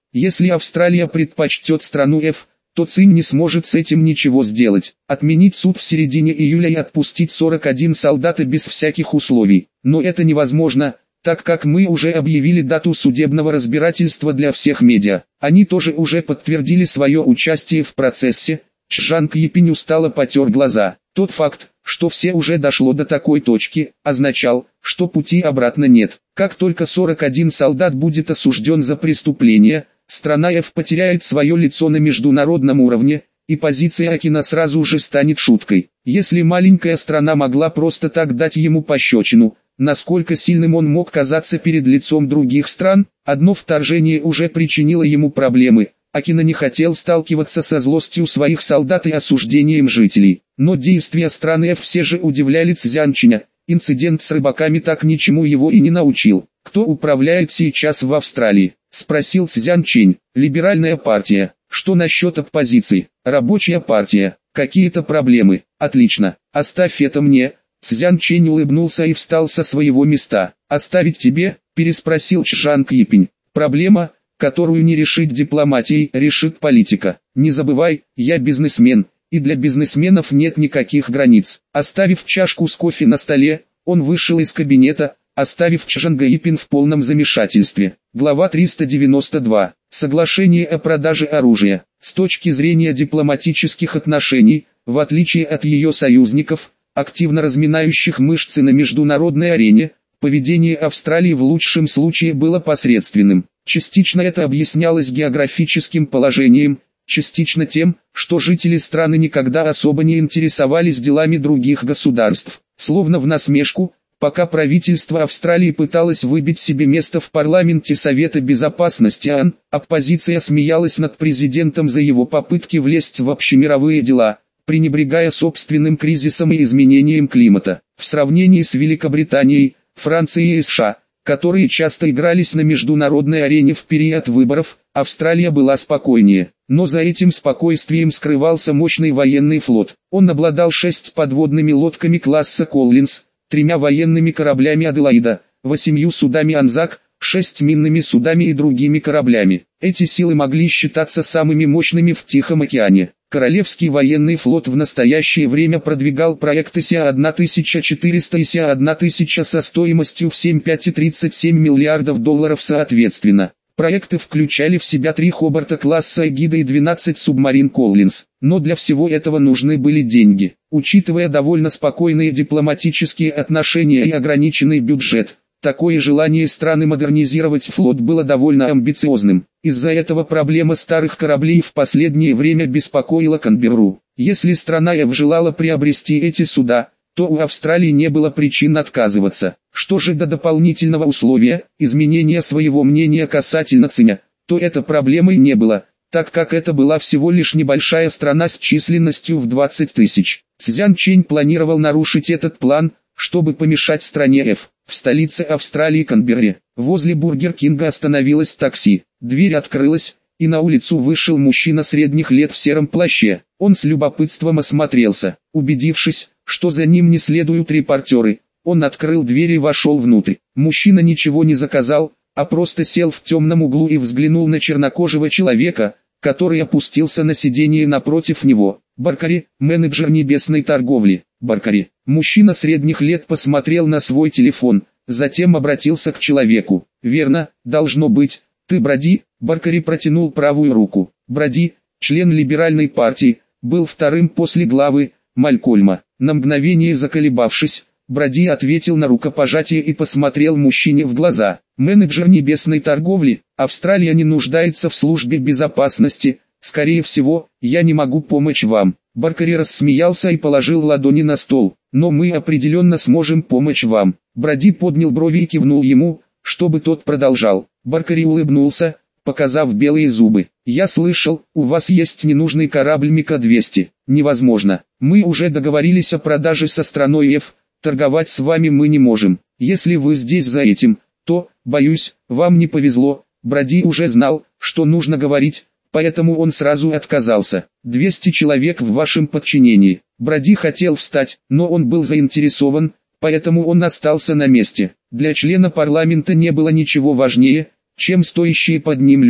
Если Австралия предпочтет страну F, то Цинь не сможет с этим ничего сделать. Отменить суд в середине июля и отпустить сорок один солдата без всяких условий. Но это невозможно, так как мы уже объявили дату судебного разбирательства для всех медиа. Они тоже уже подтвердили свое участие в процессе. Чжанг Япинь устало потер глаза. Тот факт, что все уже дошло до такой точки, означал, что пути обратно нет. Как только сорок один солдат будет осужден за преступление, страна F потеряет свое лицо на международном уровне, и позиция Акина сразу же станет шуткой. Если маленькая страна могла просто так дать ему пощечину, насколько сильным он мог казаться перед лицом других стран, одно вторжение уже причинило ему проблемы. Акина не хотел сталкиваться со злостью своих солдат и осуждением жителей, но действия страны F все же удивляли Цзянчиня. Инцидент с рыбаками так ничему его и не научил. «Кто управляет сейчас в Австралии?» – спросил Цзянчинь. «Либеральная партия». «Что насчет оппозиции?» «Рабочая партия». «Какие-то проблемы?» «Отлично. Оставь это мне». Цзянчинь улыбнулся и встал со своего места. «Оставить тебе?» – переспросил Чжанг Япинь. «Проблема, которую не решить дипломатией, решит политика. Не забывай, я бизнесмен, и для бизнесменов нет никаких границ». Оставив чашку с кофе на столе, он вышел из кабинета, оставив Чжанга Япин в полном замешательстве. Глава триста девяносто два. Соглашение о продаже оружия. С точки зрения дипломатических отношений, в отличие от ее союзников, активно разминающих мышцы на международной арене, поведение Австралии в лучшем случае было посредственным. Частично это объяснялось географическим положением, частично тем, что жители страны никогда особо не интересовались делами других государств. Словно в насмешку, пока правительство Австралии пыталось выбить себе место в парламенте Совета Безопасности ООН, оппозиция смеялась над президентом за его попытки влезть в общемировые дела, пренебрегая собственным кризисом и изменением климата. В сравнении с Великобританией, Францией и США, которые часто игрались на международной арене в период выборов, Австралия была спокойнее. Но за этим спокойствием скрывался мощный военный флот. Он обладал шесть подводными лодками класса «Коллинз», тремя военными кораблями «Аделаида», восемью судами «Анзак», шесть минными судами и другими кораблями. Эти силы могли считаться самыми мощными в Тихом океане. Королевский военный флот в настоящее время продвигал проекты Си тысяча четыреста и Си тысяча со стоимостью в семь целых пять десятых и тридцать семь миллиардов долларов соответственно. Проекты включали в себя три хобарта класса «Эгида» и двенадцать субмарин «Коллинз». Но для всего этого нужны были деньги. Учитывая довольно спокойные дипломатические отношения и ограниченный бюджет, такое желание страны модернизировать флот было довольно амбициозным. Из-за этого проблема старых кораблей в последнее время беспокоила Канберру. Если страна F желала приобрести эти суда, то у Австралии не было причин отказываться. Что же до дополнительного условия, изменения своего мнения касательно Циня, то это проблемой не было, так как это была всего лишь небольшая страна с численностью в двадцать тысяч. Цзянчинь планировал нарушить этот план, чтобы помешать стране F. В столице Австралии Канберре, возле Бургер Кинга остановилось такси. Дверь открылась, и на улицу вышел мужчина средних лет в сером плаще. Он с любопытством осмотрелся. Убедившись, что за ним не следуют репортеры, он открыл дверь и вошел внутрь. Мужчина ничего не заказал, а просто сел в темном углу и взглянул на чернокожего человека, который опустился на сиденье напротив него. Баркари, менеджер небесной торговли. Баркари. Мужчина средних лет посмотрел на свой телефон, затем обратился к человеку. «Верно, должно быть, ты Броди?» Баркари протянул правую руку. Броди, член либеральной партии, был вторым после главы Малькольма. На мгновение заколебавшись, Броди ответил на рукопожатие и посмотрел мужчине в глаза. «Менеджер небесной торговли, Австралия не нуждается в службе безопасности, скорее всего, я не могу помочь вам». Баркари рассмеялся и положил ладони на стол. «Но мы определенно сможем помочь вам». Броди поднял брови и кивнул ему, чтобы тот продолжал. Баркари улыбнулся, показав белые зубы. «Я слышал, у вас есть ненужный корабль Мика двести. Невозможно. Мы уже договорились о продаже со страной F. Торговать с вами мы не можем. Если вы здесь за этим, то, боюсь, вам не повезло». Броди уже знал, что нужно говорить, поэтому он сразу отказался. двести человек в вашем подчинении». Броди хотел встать, но он был заинтересован, поэтому он остался на месте. Для члена парламента не было ничего важнее, чем стоящие под ним люди.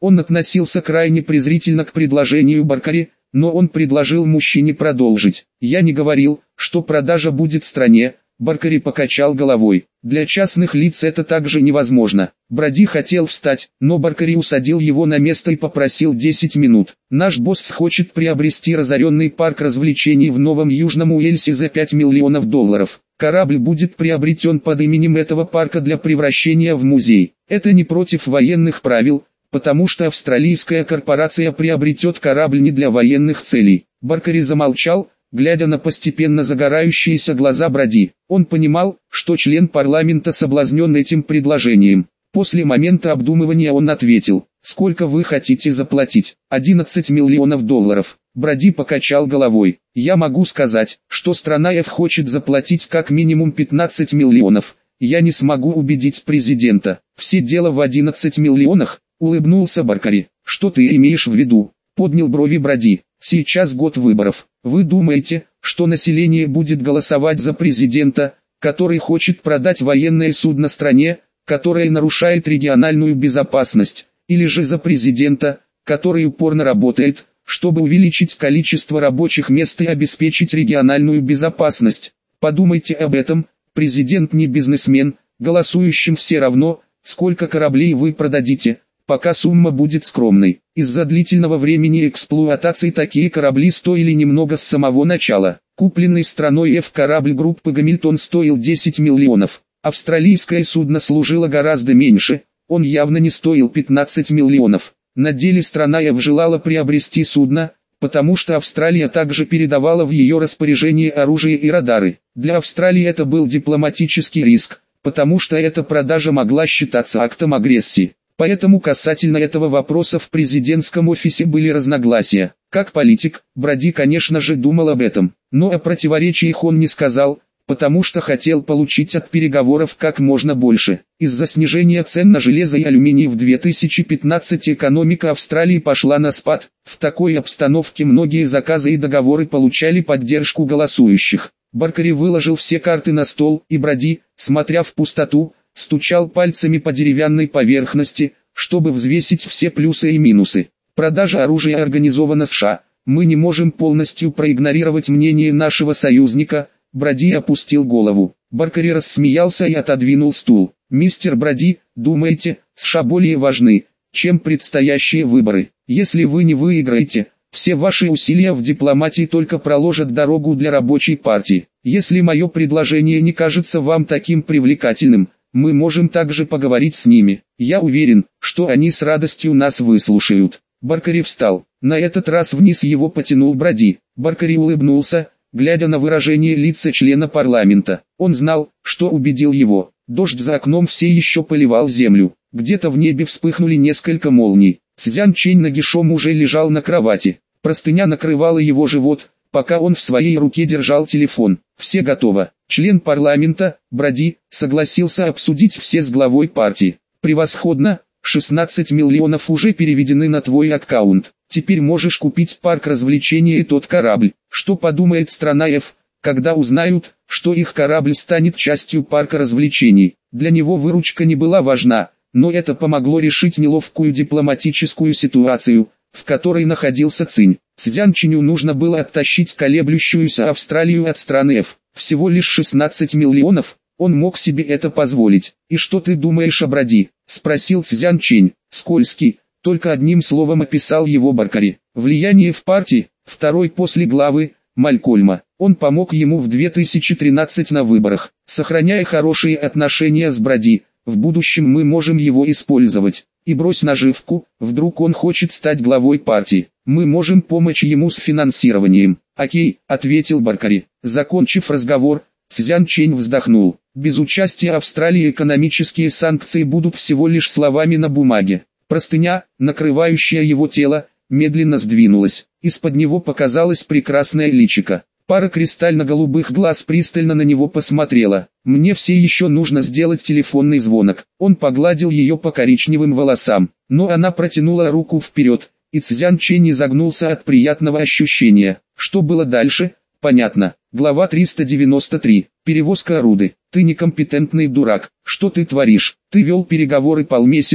Он относился крайне презрительно к предложению Баркари, но он предложил мужчине продолжить. «Я не говорил, что продажа будет в стране», Баркари покачал головой. «Для частных лиц это также невозможно». Броди хотел встать, но Баркари усадил его на место и попросил десять минут. «Наш босс хочет приобрести разоренный парк развлечений в Новом Южном Уэльсе за пять миллионов долларов. Корабль будет приобретен под именем этого парка для превращения в музей. Это не против военных правил, потому что австралийская корпорация приобретет корабль не для военных целей». Баркари замолчал, глядя на постепенно загорающиеся глаза Броди. Он понимал, что член парламента соблазнен этим предложением. После момента обдумывания он ответил: «Сколько вы хотите заплатить?» «одиннадцать миллионов долларов». Броди покачал головой. «Я могу сказать, что страна F хочет заплатить как минимум пятнадцать миллионов. Я не смогу убедить президента. Все дело в одиннадцати миллионах», улыбнулся Баркари. «Что ты имеешь в виду?» Поднял брови Броди. «Сейчас год выборов. Вы думаете, что население будет голосовать за президента, который хочет продать военное судно стране, которая нарушает региональную безопасность, или же за президента, который упорно работает, чтобы увеличить количество рабочих мест и обеспечить региональную безопасность? Подумайте об этом. Президент не бизнесмен, голосующим все равно, сколько кораблей вы продадите, пока сумма будет скромной. Из-за длительного времени эксплуатации такие корабли стоили немного с самого начала. Купленный страной F корабль группы Гамильтон стоил десять миллионов. Австралийское судно служило гораздо меньше, он явно не стоил пятнадцать миллионов. На деле страна F желала приобрести судно, потому что Австралия также передавала в ее распоряжение оружие и радары. Для Австралии это был дипломатический риск, потому что эта продажа могла считаться актом агрессии. Поэтому касательно этого вопроса в президентском офисе были разногласия. Как политик, Броди, конечно же, думал об этом, но о противоречиях он не сказал, потому что хотел получить от переговоров как можно больше. Из-за снижения цен на железо и алюминий в две тысячи пятнадцатом экономика Австралии пошла на спад. В такой обстановке многие заказы и договоры получали поддержку голосующих. Баркари выложил все карты на стол, и Броди, смотря в пустоту, стучал пальцами по деревянной поверхности, чтобы взвесить все плюсы и минусы. Продажа оружия организована США. Мы не можем полностью проигнорировать мнение нашего союзника. Броди опустил голову. Баркари рассмеялся и отодвинул стул. «Мистер Броди, думаете, США более важны, чем предстоящие выборы? Если вы не выиграете, все ваши усилия в дипломатии только проложат дорогу для рабочей партии. Если мое предложение не кажется вам таким привлекательным, мы можем также поговорить с ними. Я уверен, что они с радостью нас выслушают». Баркари встал. На этот раз вниз его потянул Броди. Баркари улыбнулся, глядя на выражение лица члена парламента. Он знал, что убедил его. Дождь за окном все еще поливал землю. Где-то в небе вспыхнули несколько молний. Цзян Чэнь нагишом уже лежал на кровати. Простыня накрывала его живот, пока он в своей руке держал телефон. «Все готово». Член парламента, Броди, согласился обсудить все с главой партии. «Превосходно, шестнадцать миллионов уже переведены на твой аккаунт. Теперь можешь купить парк развлечений и тот корабль». Что подумает страна F, когда узнают, что их корабль станет частью парка развлечений? Для него выручка не была важна, но это помогло решить неловкую дипломатическую ситуацию, в которой находился Цинь. Цзян Чиню нужно было оттащить колеблющуюся Австралию от страны F. Всего лишь шестнадцать миллионов, он мог себе это позволить. «И что ты думаешь о Броди?» – спросил Цзян Чэнь. «Скользкий», только одним словом описал его Баркари. «Влияние в партии, второй после главы, Малькольма. Он помог ему в две тысячи тринадцатом на выборах. Сохраняя хорошие отношения с Броди, в будущем мы можем его использовать. И брось наживку, вдруг он хочет стать главой партии. Мы можем помочь ему с финансированием». «Окей», — ответил Баркари. Закончив разговор, Цзян Чэнь вздохнул. «Без участия Австралии экономические санкции будут всего лишь словами на бумаге». Простыня, накрывающая его тело, медленно сдвинулась. Из-под него показалось прекрасное личико. Пара кристально-голубых глаз пристально на него посмотрела. «Мне все еще нужно сделать телефонный звонок». Он погладил ее по коричневым волосам, но она протянула руку вперед, и Цзян Чэнь изогнулся от приятного ощущения. Что было дальше? Понятно. Глава триста девяносто три. Перевозка руды. «Ты некомпетентный дурак. Что ты творишь? Ты вел переговоры полмесяца,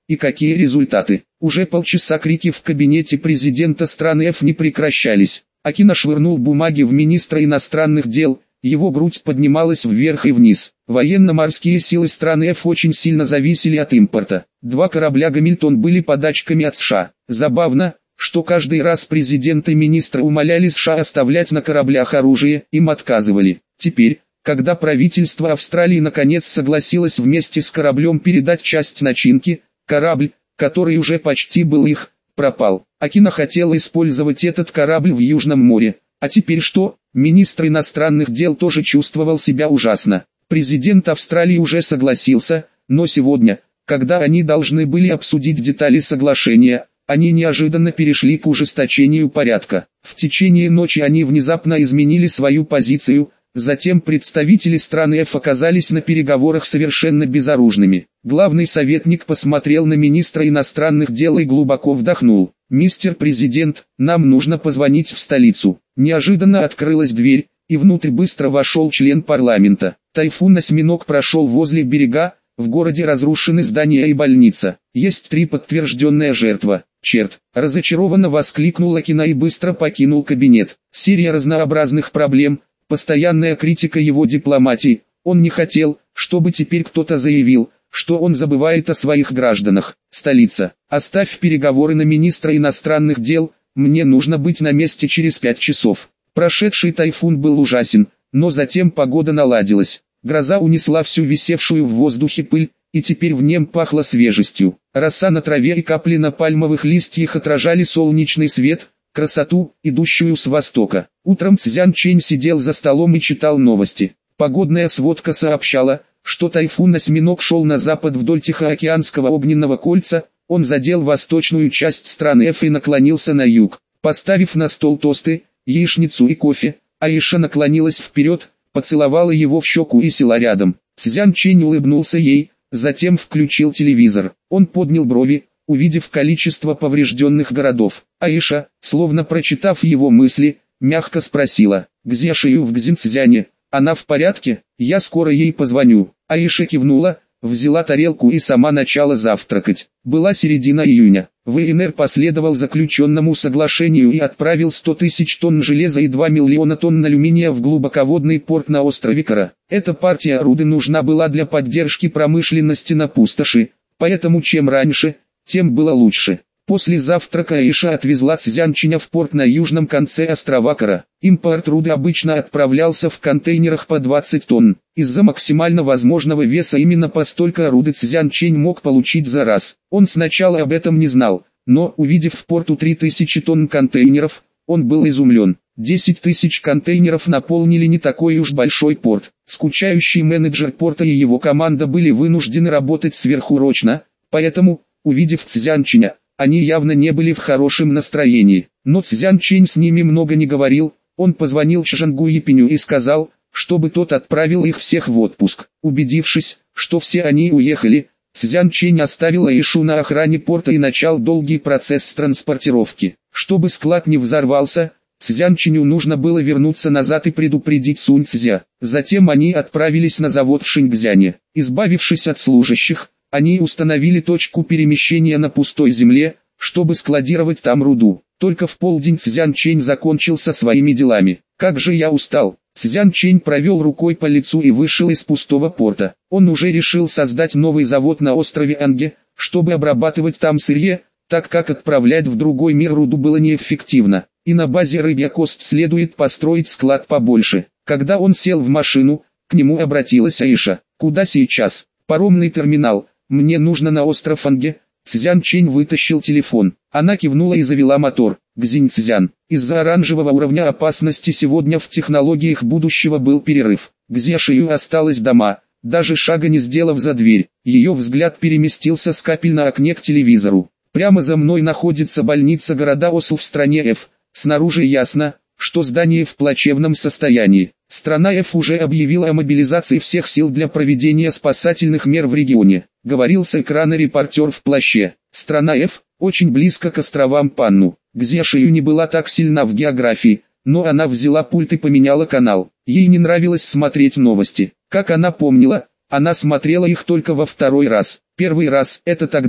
и какие результаты. Уже полчаса крики в кабинете президента страны F не прекращались. Акино швырнул бумаги в министра иностранных дел, его грудь поднималась вверх и вниз. Военно-морские силы страны F очень сильно зависели от импорта. Два корабля «Гамильтон» были подачками от США. Забавно, что каждый раз президент и министры умоляли США оставлять на кораблях оружие, им отказывали. Теперь, когда правительство Австралии наконец согласилось вместе с кораблем передать часть начинки, корабль, который уже почти был их, пропал. Акино хотел использовать этот корабль в Южном море. А теперь что? Министр иностранных дел тоже чувствовал себя ужасно. Президент Австралии уже согласился, но сегодня, когда они должны были обсудить детали соглашения, они неожиданно перешли к ужесточению порядка. В течение ночи они внезапно изменили свою позицию, затем представители страны F оказались на переговорах совершенно безоружными. Главный советник посмотрел на министра иностранных дел и глубоко вдохнул. «Мистер Президент, нам нужно позвонить в столицу». Неожиданно открылась дверь, и внутрь быстро вошел член парламента. Тайфун-осьминог прошел возле берега, в городе разрушены здания и больница. Есть три подтвержденные жертвы. Черт, разочарованно воскликнул Акино и быстро покинул кабинет. Серия разнообразных проблем, постоянная критика его дипломатии. Он не хотел, чтобы теперь кто-то заявил, что он забывает о своих гражданах. Столица. Оставь переговоры на министра иностранных дел, мне нужно быть на месте через пять часов. Прошедший тайфун был ужасен, но затем погода наладилась. Гроза унесла всю висевшую в воздухе пыль, и теперь в нем пахло свежестью. Роса на траве и капли на пальмовых листьях отражали солнечный свет, красоту, идущую с востока. Утром Цзян Чэнь сидел за столом и читал новости. Погодная сводка сообщала, что тайфун-осьминог шел на запад вдоль Тихоокеанского огненного кольца, он задел восточную часть страны F и наклонился на юг. Поставив на стол тосты, яичницу и кофе, Аиша наклонилась вперед, поцеловала его в щеку и села рядом. Цзян Чэнь улыбнулся ей, затем включил телевизор. Он поднял брови, увидев количество поврежденных городов. Аиша, словно прочитав его мысли, мягко спросила: «Где Шию в Гзинцзяне? Она в порядке? Я скоро ей позвоню». Аиша кивнула, взяла тарелку и сама начала завтракать. Была середина июня. ВНР последовал заключенному соглашению и отправил сто тысяч тонн железа и два миллиона тонн алюминия в глубоководный порт на острове Кара. Эта партия руды нужна была для поддержки промышленности на пустоши, поэтому чем раньше, тем было лучше. После завтрака Аиша отвезла Цзян Чэня в порт на южном конце острова Кара. Импорт руды обычно отправлялся в контейнерах по двадцать тонн. Из-за максимально возможного веса именно по столько руды Цзян Чэнь мог получить за раз. Он сначала об этом не знал, но, увидев в порту три тысячи тонн контейнеров, он был изумлен. десять тысяч контейнеров наполнили не такой уж большой порт. Скучающий менеджер порта и его команда были вынуждены работать сверхурочно, поэтому, увидев Цзян Чэня, они явно не были в хорошем настроении. Но Цзян Чэнь с ними много не говорил, он позвонил Чжангу Епиню и сказал, чтобы тот отправил их всех в отпуск. Убедившись, что все они уехали, Цзян Чэнь оставил Аишу на охране порта и начал долгий процесс транспортировки. Чтобы склад не взорвался, Цзян Чэню нужно было вернуться назад и предупредить Сунь Цзя. Затем они отправились на завод в Шиньцзяне. Избавившись от служащих, они установили точку перемещения на пустой земле, чтобы складировать там руду. Только в полдень Цзян Чэнь закончил со своими делами. «Как же я устал!» Цзян Чэнь провел рукой по лицу и вышел из пустого порта. Он уже решил создать новый завод на острове Анге, чтобы обрабатывать там сырье, так как отправлять в другой мир руду было неэффективно. И на базе Рыбья Кост следует построить склад побольше. Когда он сел в машину, к нему обратилась Аиша. «Куда сейчас?» «Паромный терминал. Мне нужно на остров Анге». Цзян Чэнь вытащил телефон. Она кивнула и завела мотор. Гзиньцзян. Из-за оранжевого уровня опасности сегодня в технологиях будущего был перерыв. Где Шию осталась дома, даже шага не сделав за дверь. Ее взгляд переместился с капель на окне к телевизору. Прямо за мной находится больница города Осу в стране F. Снаружи ясно, что здание в плачевном состоянии. Страна F уже объявила о мобилизации всех сил для проведения спасательных мер в регионе. Говорил с экрана репортер в плаще. Страна F очень близко к островам Панну. Где Шию не была так сильна в географии, но она взяла пульт и поменяла канал. Ей не нравилось смотреть новости. Как она помнила, она смотрела их только во второй раз. Первый раз – это тогда,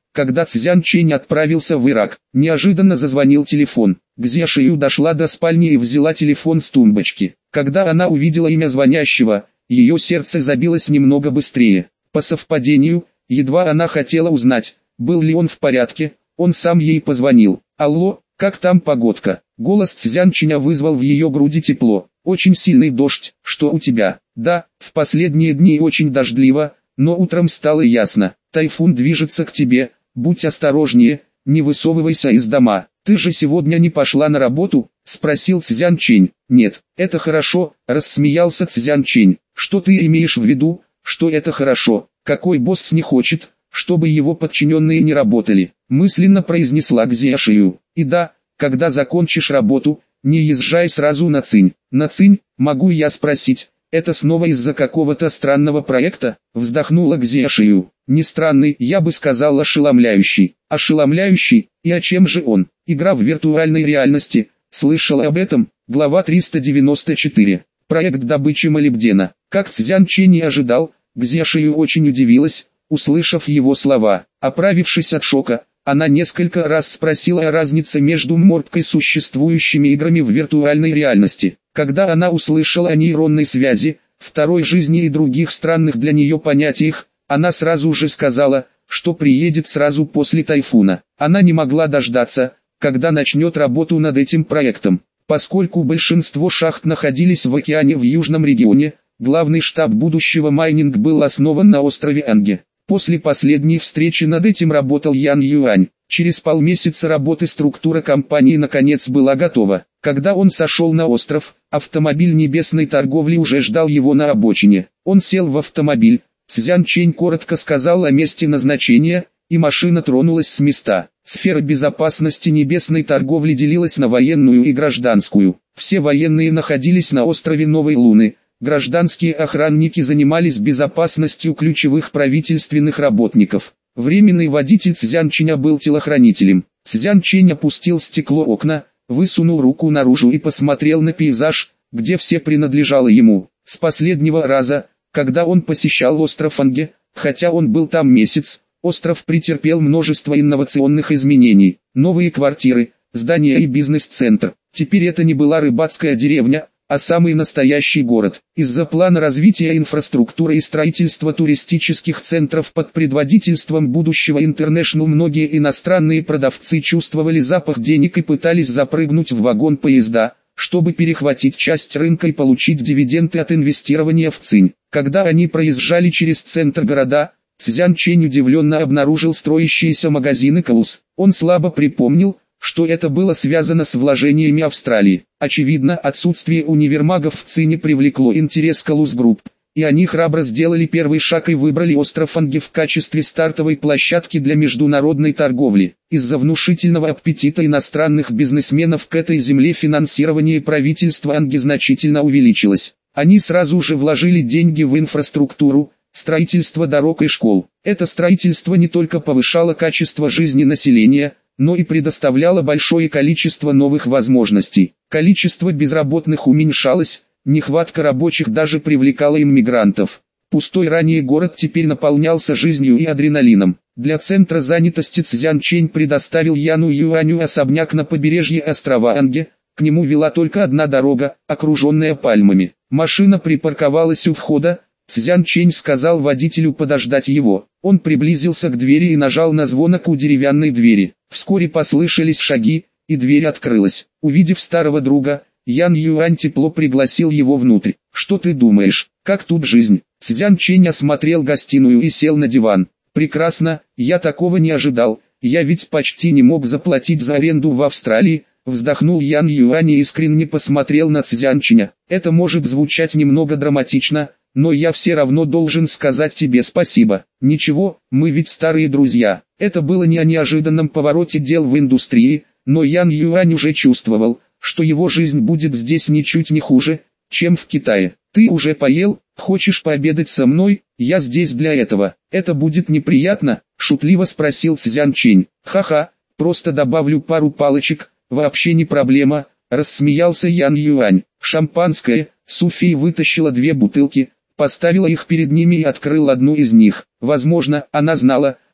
Когда Цзян Чэнь отправился в Ирак, неожиданно зазвонил телефон. Гзя Шию дошла до спальни и взяла телефон с тумбочки. Когда она увидела имя звонящего, ее сердце забилось немного быстрее. По совпадению, едва она хотела узнать, был ли он в порядке, он сам ей позвонил. «Алло, как там погодка?» Голос Цзян Чэня вызвал в ее груди тепло. «Очень сильный дождь, что у тебя?» «Да, в последние дни очень дождливо, но утром стало ясно. Тайфун движется к тебе, будь осторожнее, не высовывайся из дома». «Ты же сегодня не пошла на работу?» — спросил Цзян Чэнь. «Нет, это хорошо», — рассмеялся Цзян Чэнь. «Что ты имеешь в виду, что это хорошо? Какой босс не хочет, чтобы его подчиненные не работали?» — мысленно произнесла Гзя Шию. «И да, когда закончишь работу, не езжай сразу на Цинь». «На Цинь, могу я спросить, это снова из-за какого-то странного проекта?» — вздохнула Гзя Шию. «Не странный, я бы сказал ошеломляющий». «Ошеломляющий? И о чем же он?» «Игра в виртуальной реальности. Слышала об этом?» Глава триста девяносто четыре. Проект добычи молибдена. Как Цзян Чэнь и ожидал, Гзя Шию очень удивилась, услышав его слова. Оправившись от шока, она несколько раз спросила о разнице между мордкой существующими играми в виртуальной реальности. Когда она услышала о нейронной связи, второй жизни и других странных для нее понятиях, она сразу же сказала, что приедет сразу после тайфуна. Она не могла дождаться, когда начнет работу над этим проектом. Поскольку большинство шахт находились в океане в южном регионе, главный штаб будущего майнинг был основан на острове Анге. После последней встречи над этим работал Ян Юань. Через полмесяца работы структура компании наконец была готова. Когда он сошел на остров, автомобиль небесной торговли уже ждал его на обочине. Он сел в автомобиль, Цзян Чэнь коротко сказал о месте назначения, и машина тронулась с места. Сфера безопасности небесной торговли делилась на военную и гражданскую. Все военные находились на острове Новой Луны. Гражданские охранники занимались безопасностью ключевых правительственных работников. Временный водитель Цзян Чэня был телохранителем. Цзян Чэнь опустил стекло окна, высунул руку наружу и посмотрел на пейзаж, где все принадлежало ему. С последнего раза, когда он посещал остров Анге, хотя он был там месяц, остров претерпел множество инновационных изменений. Новые квартиры, здания и бизнес-центр. Теперь это не была рыбацкая деревня, а самый настоящий город. Из-за плана развития инфраструктуры и строительства туристических центров под предводительством будущего International многие иностранные продавцы чувствовали запах денег и пытались запрыгнуть в вагон поезда, чтобы перехватить часть рынка и получить дивиденды от инвестирования в Цинь. Когда они проезжали через центр города, Цзян Чэнь удивленно обнаружил строящиеся магазины Калус. Он слабо припомнил, что это было связано с вложениями Австралии. Очевидно, отсутствие универмагов в Цине привлекло интерес Калус Групп, и они храбро сделали первый шаг и выбрали остров Анге в качестве стартовой площадки для международной торговли. Из-за внушительного аппетита иностранных бизнесменов к этой земле финансирование правительства Анги значительно увеличилось. Они сразу же вложили деньги в инфраструктуру, строительство дорог и школ. Это строительство не только повышало качество жизни населения, но и предоставляло большое количество новых возможностей. Количество безработных уменьшалось, нехватка рабочих даже привлекала иммигрантов. Пустой ранее город теперь наполнялся жизнью и адреналином. Для центра занятости Цзян Чэнь предоставил Яну Юаню особняк на побережье острова Анге. К нему вела только одна дорога, окруженная пальмами. Машина припарковалась у входа. Цзян Чэнь сказал водителю подождать его. Он приблизился к двери и нажал на звонок у деревянной двери. Вскоре послышались шаги, и дверь открылась. Увидев старого друга, Ян Юань тепло пригласил его внутрь. «Что ты думаешь, как тут жизнь?» Цзян Чэнь осмотрел гостиную и сел на диван. «Прекрасно, я такого не ожидал, я ведь почти не мог заплатить за аренду в Австралии», вздохнул Ян Юань и искренне посмотрел на Цзян Чэня. «Это может звучать немного драматично, но я все равно должен сказать тебе спасибо. Ничего, мы ведь старые друзья». Это было не о неожиданном повороте дел в индустрии, но Ян Юань уже чувствовал, что его жизнь будет здесь ничуть не хуже, чем в Китае. «Ты уже поел? Хочешь пообедать со мной? Я здесь для этого. Это будет неприятно?» — шутливо спросил Цзян Чэнь. «Ха-ха, просто добавлю пару палочек, вообще не проблема», — рассмеялся Ян Юань. «Шампанское». Суфий вытащила две бутылки, поставила их перед ними и открыл одну из них. Возможно, она знала,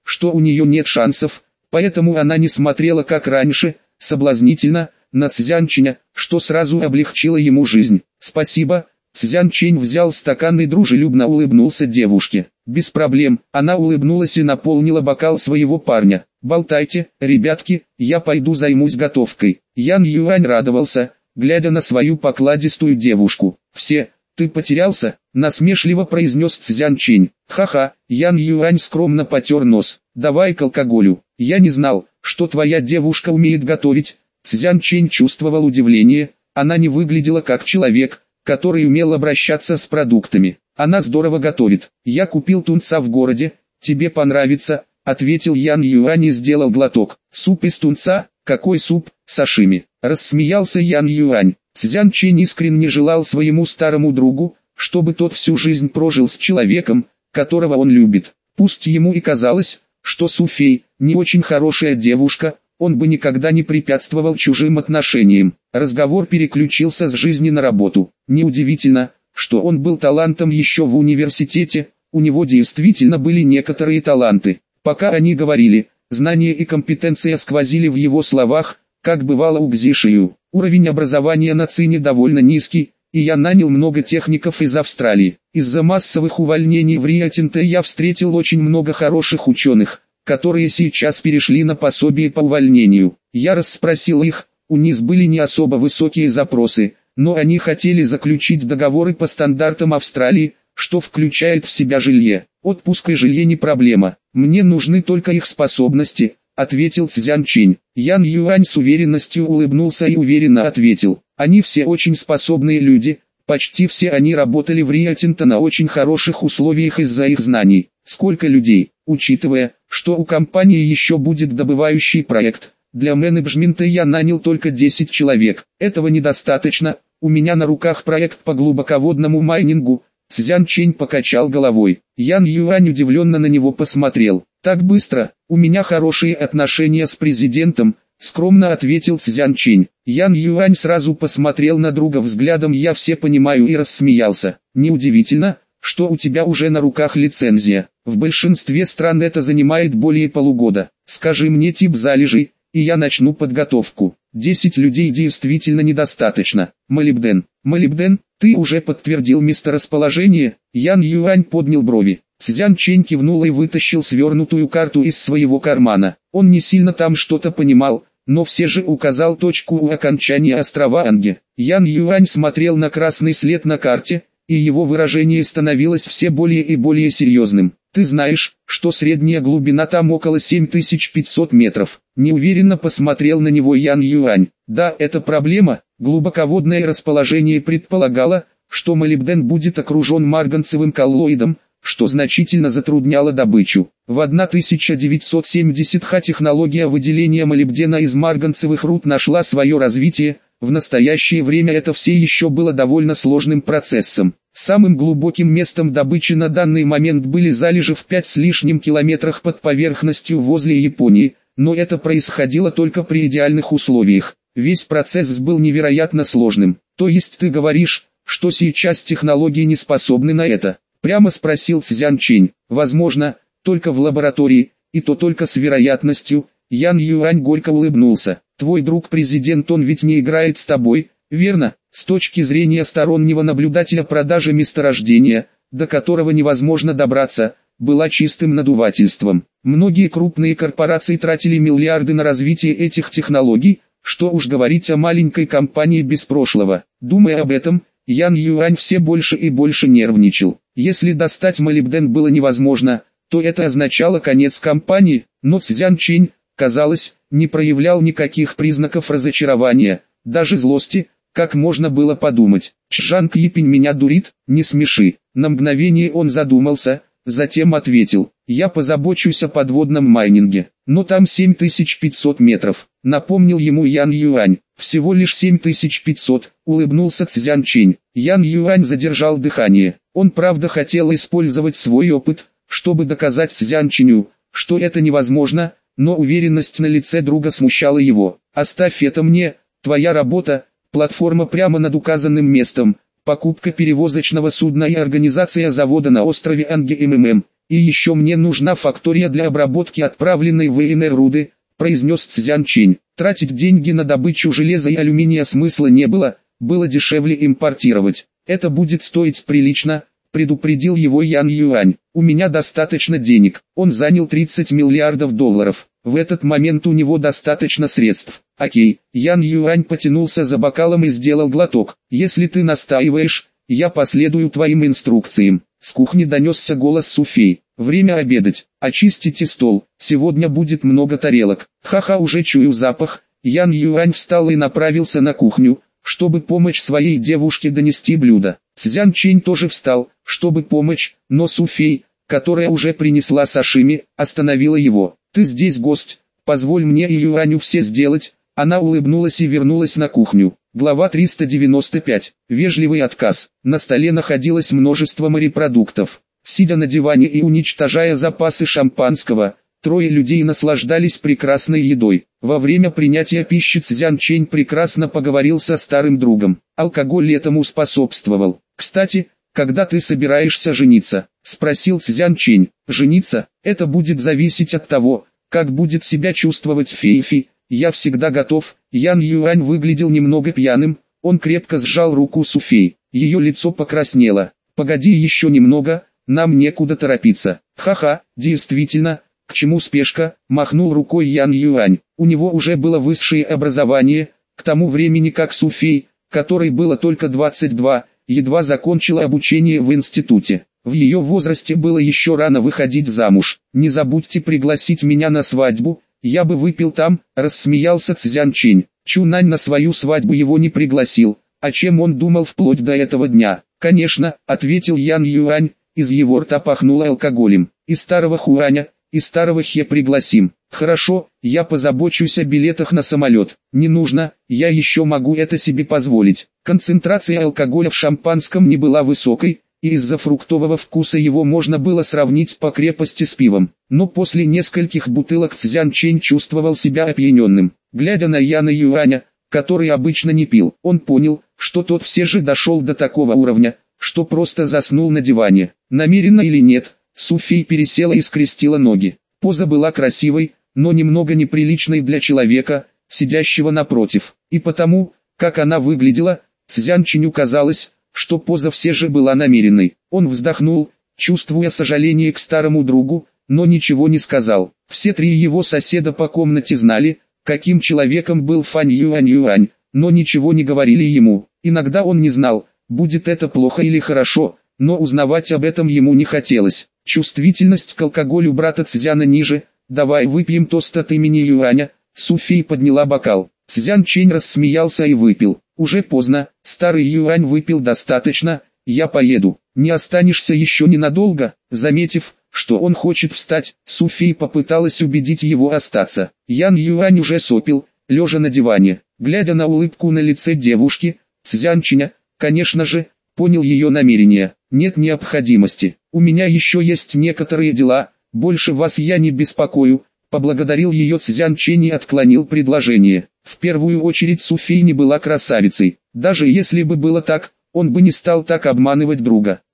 что у нее нет шансов, поэтому она не смотрела как раньше, соблазнительно, на Цзянченя, что сразу облегчило ему жизнь. «Спасибо». Цзянчень взял стакан и дружелюбно улыбнулся девушке. «Без проблем». Она улыбнулась и наполнила бокал своего парня. «Болтайте, ребятки, я пойду займусь готовкой». Ян Юань радовался, глядя на свою покладистую девушку. «Все, ты потерялся?» — насмешливо произнес Цзянчень. «Ха-ха», Ян Юань скромно потер нос. «Давай к алкоголю. Я не знал, что твоя девушка умеет готовить». Цзянчень чувствовал удивление, она не выглядела как человек, который умел обращаться с продуктами. «Она здорово готовит. Я купил тунца в городе, тебе понравится», — ответил Ян Юань и сделал глоток. «Суп из тунца? Какой суп? Сашими?» — рассмеялся Ян Юань. Цзянчень искренне желал своему старому другу, чтобы тот всю жизнь прожил с человеком, которого он любит. Пусть ему и казалось, что Суфей не очень хорошая девушка, он бы никогда не препятствовал чужим отношениям. Разговор переключился с жизни на работу. Неудивительно, что он был талантом еще в университете, у него действительно были некоторые таланты. Пока они говорили, знания и компетенция сквозили в его словах, как бывало у Гзишию. Уровень образования на Цине довольно низкий, и я нанял много техников из Австралии. Из-за массовых увольнений в Рио Тинто я встретил очень много хороших ученых, которые сейчас перешли на пособие по увольнению. Я расспросил их, у них были не особо высокие запросы, но они хотели заключить договоры по стандартам Австралии, что включает в себя жилье. Отпуск и жилье не проблема, мне нужны только их способности, ответил Цзянчень. Ян Юань с уверенностью улыбнулся и уверенно ответил: они все очень способные люди, почти все они работали в Рио Тинто на очень хороших условиях из-за их знаний. Сколько людей, учитывая, что у компании еще будет добывающий проект, для менеджмента я нанял только десять человек. Этого недостаточно, у меня на руках проект по глубоководному майнингу. Цзянчень покачал головой. Ян Юань удивленно на него посмотрел. Так быстро, у меня хорошие отношения с президентом, скромно ответил Цзянчень. Ян Юань сразу посмотрел на друга взглядом «я все понимаю» и рассмеялся. Неудивительно, что у тебя уже на руках лицензия. В большинстве стран это занимает более полугода. Скажи мне тип залежей, и я начну подготовку. десять людей действительно недостаточно. Молибден. Молибден, ты уже подтвердил месторасположение? Ян Юань поднял брови. Цзянчень кивнул и вытащил свернутую карту из своего кармана. Он не сильно там что-то понимал, но все же указал точку у окончания острова Анге. Ян Юань смотрел на красный след на карте, и его выражение становилось все более и более серьезным. «Ты знаешь, что средняя глубина там около семь тысяч пятьсот метров?» Неуверенно посмотрел на него Ян Юань. «Да, это проблема. Глубоководное расположение предполагало, что молибден будет окружен марганцевым коллоидом, что значительно затрудняло добычу. В тысяча девятьсот семидесятых технология выделения молибдена из марганцевых руд нашла свое развитие. В настоящее время это все еще было довольно сложным процессом. Самым глубоким местом добычи на данный момент были залежи в пять с лишним километрах под поверхностью возле Японии, но это происходило только при идеальных условиях. Весь процесс был невероятно сложным. То есть ты говоришь, что сейчас технологии не способны на это? Прямо спросил Цзянчень. Возможно, только в лаборатории, и то только с вероятностью. Ян Юань горько улыбнулся. Твой друг президент, он ведь не играет с тобой, верно? С точки зрения стороннего наблюдателя продажа месторождения, до которого невозможно добраться, была чистым надувательством. Многие крупные корпорации тратили миллиарды на развитие этих технологий, что уж говорить о маленькой компании без прошлого. Думая об этом, Ян Юань все больше и больше нервничал. Если достать молибден было невозможно, то это означало конец компании, но Цзянчень, казалось, не проявлял никаких признаков разочарования, даже злости, как можно было подумать. Чжанг Йипинь меня дурит, не смеши. На мгновение он задумался, затем ответил: я позабочусь о подводном майнинге, но там семь тысяч пятьсот метров, напомнил ему Ян Юань. Всего лишь семь тысяч пятьсот, улыбнулся Цзянчень. Ян Юань задержал дыхание. Он правда хотел использовать свой опыт, чтобы доказать Цзянченю, что это невозможно, но уверенность на лице друга смущала его. «Оставь это мне, твоя работа, платформа прямо над указанным местом, покупка перевозочного судна и организация завода на острове Анге МММ. И еще мне нужна фактория для обработки отправленной в ВНР руды, произнес Цзян Чэнь. Тратить деньги на добычу железа и алюминия смысла не было, было дешевле импортировать. Это будет стоить прилично, предупредил его Ян Юань. У меня достаточно денег. Он занял тридцать миллиардов долларов. В этот момент у него достаточно средств. Окей, Ян Юань потянулся за бокалом и сделал глоток. Если ты настаиваешь, я последую твоим инструкциям. С кухни донесся голос Суфей. Время обедать. Очистите стол. Сегодня будет много тарелок. Ха-ха, уже чую запах. Ян Юань встал и направился на кухню, чтобы помочь своей девушке донести блюдо. Цзян Чэнь тоже встал, чтобы помочь, но Суфей, которая уже принесла сашими, остановила его. «Ты здесь гость, позволь мне и Юаню все сделать». Она улыбнулась и вернулась на кухню. Глава триста девяносто пять. Вежливый отказ. На столе находилось множество морепродуктов. Сидя на диване и уничтожая запасы шампанского, трое людей наслаждались прекрасной едой. Во время принятия пищи Цзян Чэнь прекрасно поговорил со старым другом. Алкоголь этому способствовал. «Кстати, когда ты собираешься жениться?» – спросил Цзян Чэнь. «Жениться? Это будет зависеть от того, как будет себя чувствовать Фейфи. Я всегда готов». Ян Юань выглядел немного пьяным, он крепко сжал руку Суфей. Ее лицо покраснело. «Погоди еще немного, нам некуда торопиться». «Ха-ха, действительно, к чему спешка?» – махнул рукой Ян Юань. У него уже было высшее образование, к тому времени как Суфей, которой было только двадцать два, едва закончила обучение в институте. В ее возрасте было еще рано выходить замуж. «Не забудьте пригласить меня на свадьбу, я бы выпил там», – рассмеялся Цзян Чэнь. Чунань на свою свадьбу его не пригласил, о чем он думал вплоть до этого дня. «Конечно», – ответил Ян Юань, из его рта пахнуло алкоголем. «И старого Хуаня, и старого Хе пригласим». «Хорошо, я позабочусь о билетах на самолет». «Не нужно, я еще могу это себе позволить». Концентрация алкоголя в шампанском не была высокой, и из-за фруктового вкуса его можно было сравнить по крепости с пивом. Но после нескольких бутылок Цзян Чэнь чувствовал себя опьяненным. Глядя на Яна Юаня, который обычно не пил, он понял, что тот все же дошел до такого уровня, что просто заснул на диване. Намеренно или нет, Суфей пересела и скрестила ноги. Поза была красивой, но немного неприличной для человека, сидящего напротив. И потому, как она выглядела, Цзян Чэню казалось, что поза все же была намеренной. Он вздохнул, чувствуя сожаление к старому другу, но ничего не сказал. Все три его соседа по комнате знали, каким человеком был Фань Юань Юань, но ничего не говорили ему. Иногда он не знал, будет это плохо или хорошо, но узнавать об этом ему не хотелось. Чувствительность к алкоголю брата Цзяна ниже. «Давай выпьем тост от имени Юаня». Суфей подняла бокал. Цзян Чэнь рассмеялся и выпил. «Уже поздно, старый Юань выпил достаточно, я поеду». «Не останешься еще ненадолго?» Заметив, что он хочет встать, Суфей попыталась убедить его остаться. Ян Юань уже сопел, лежа на диване. Глядя на улыбку на лице девушки, Цзян Чэня, конечно же, понял ее намерение. «Нет необходимости, у меня еще есть некоторые дела, больше вас я не беспокою», поблагодарил ее Цзян Чэнь и отклонил предложение. В первую очередь Суфей не была красавицей. Даже если бы было так, он бы не стал так обманывать друга.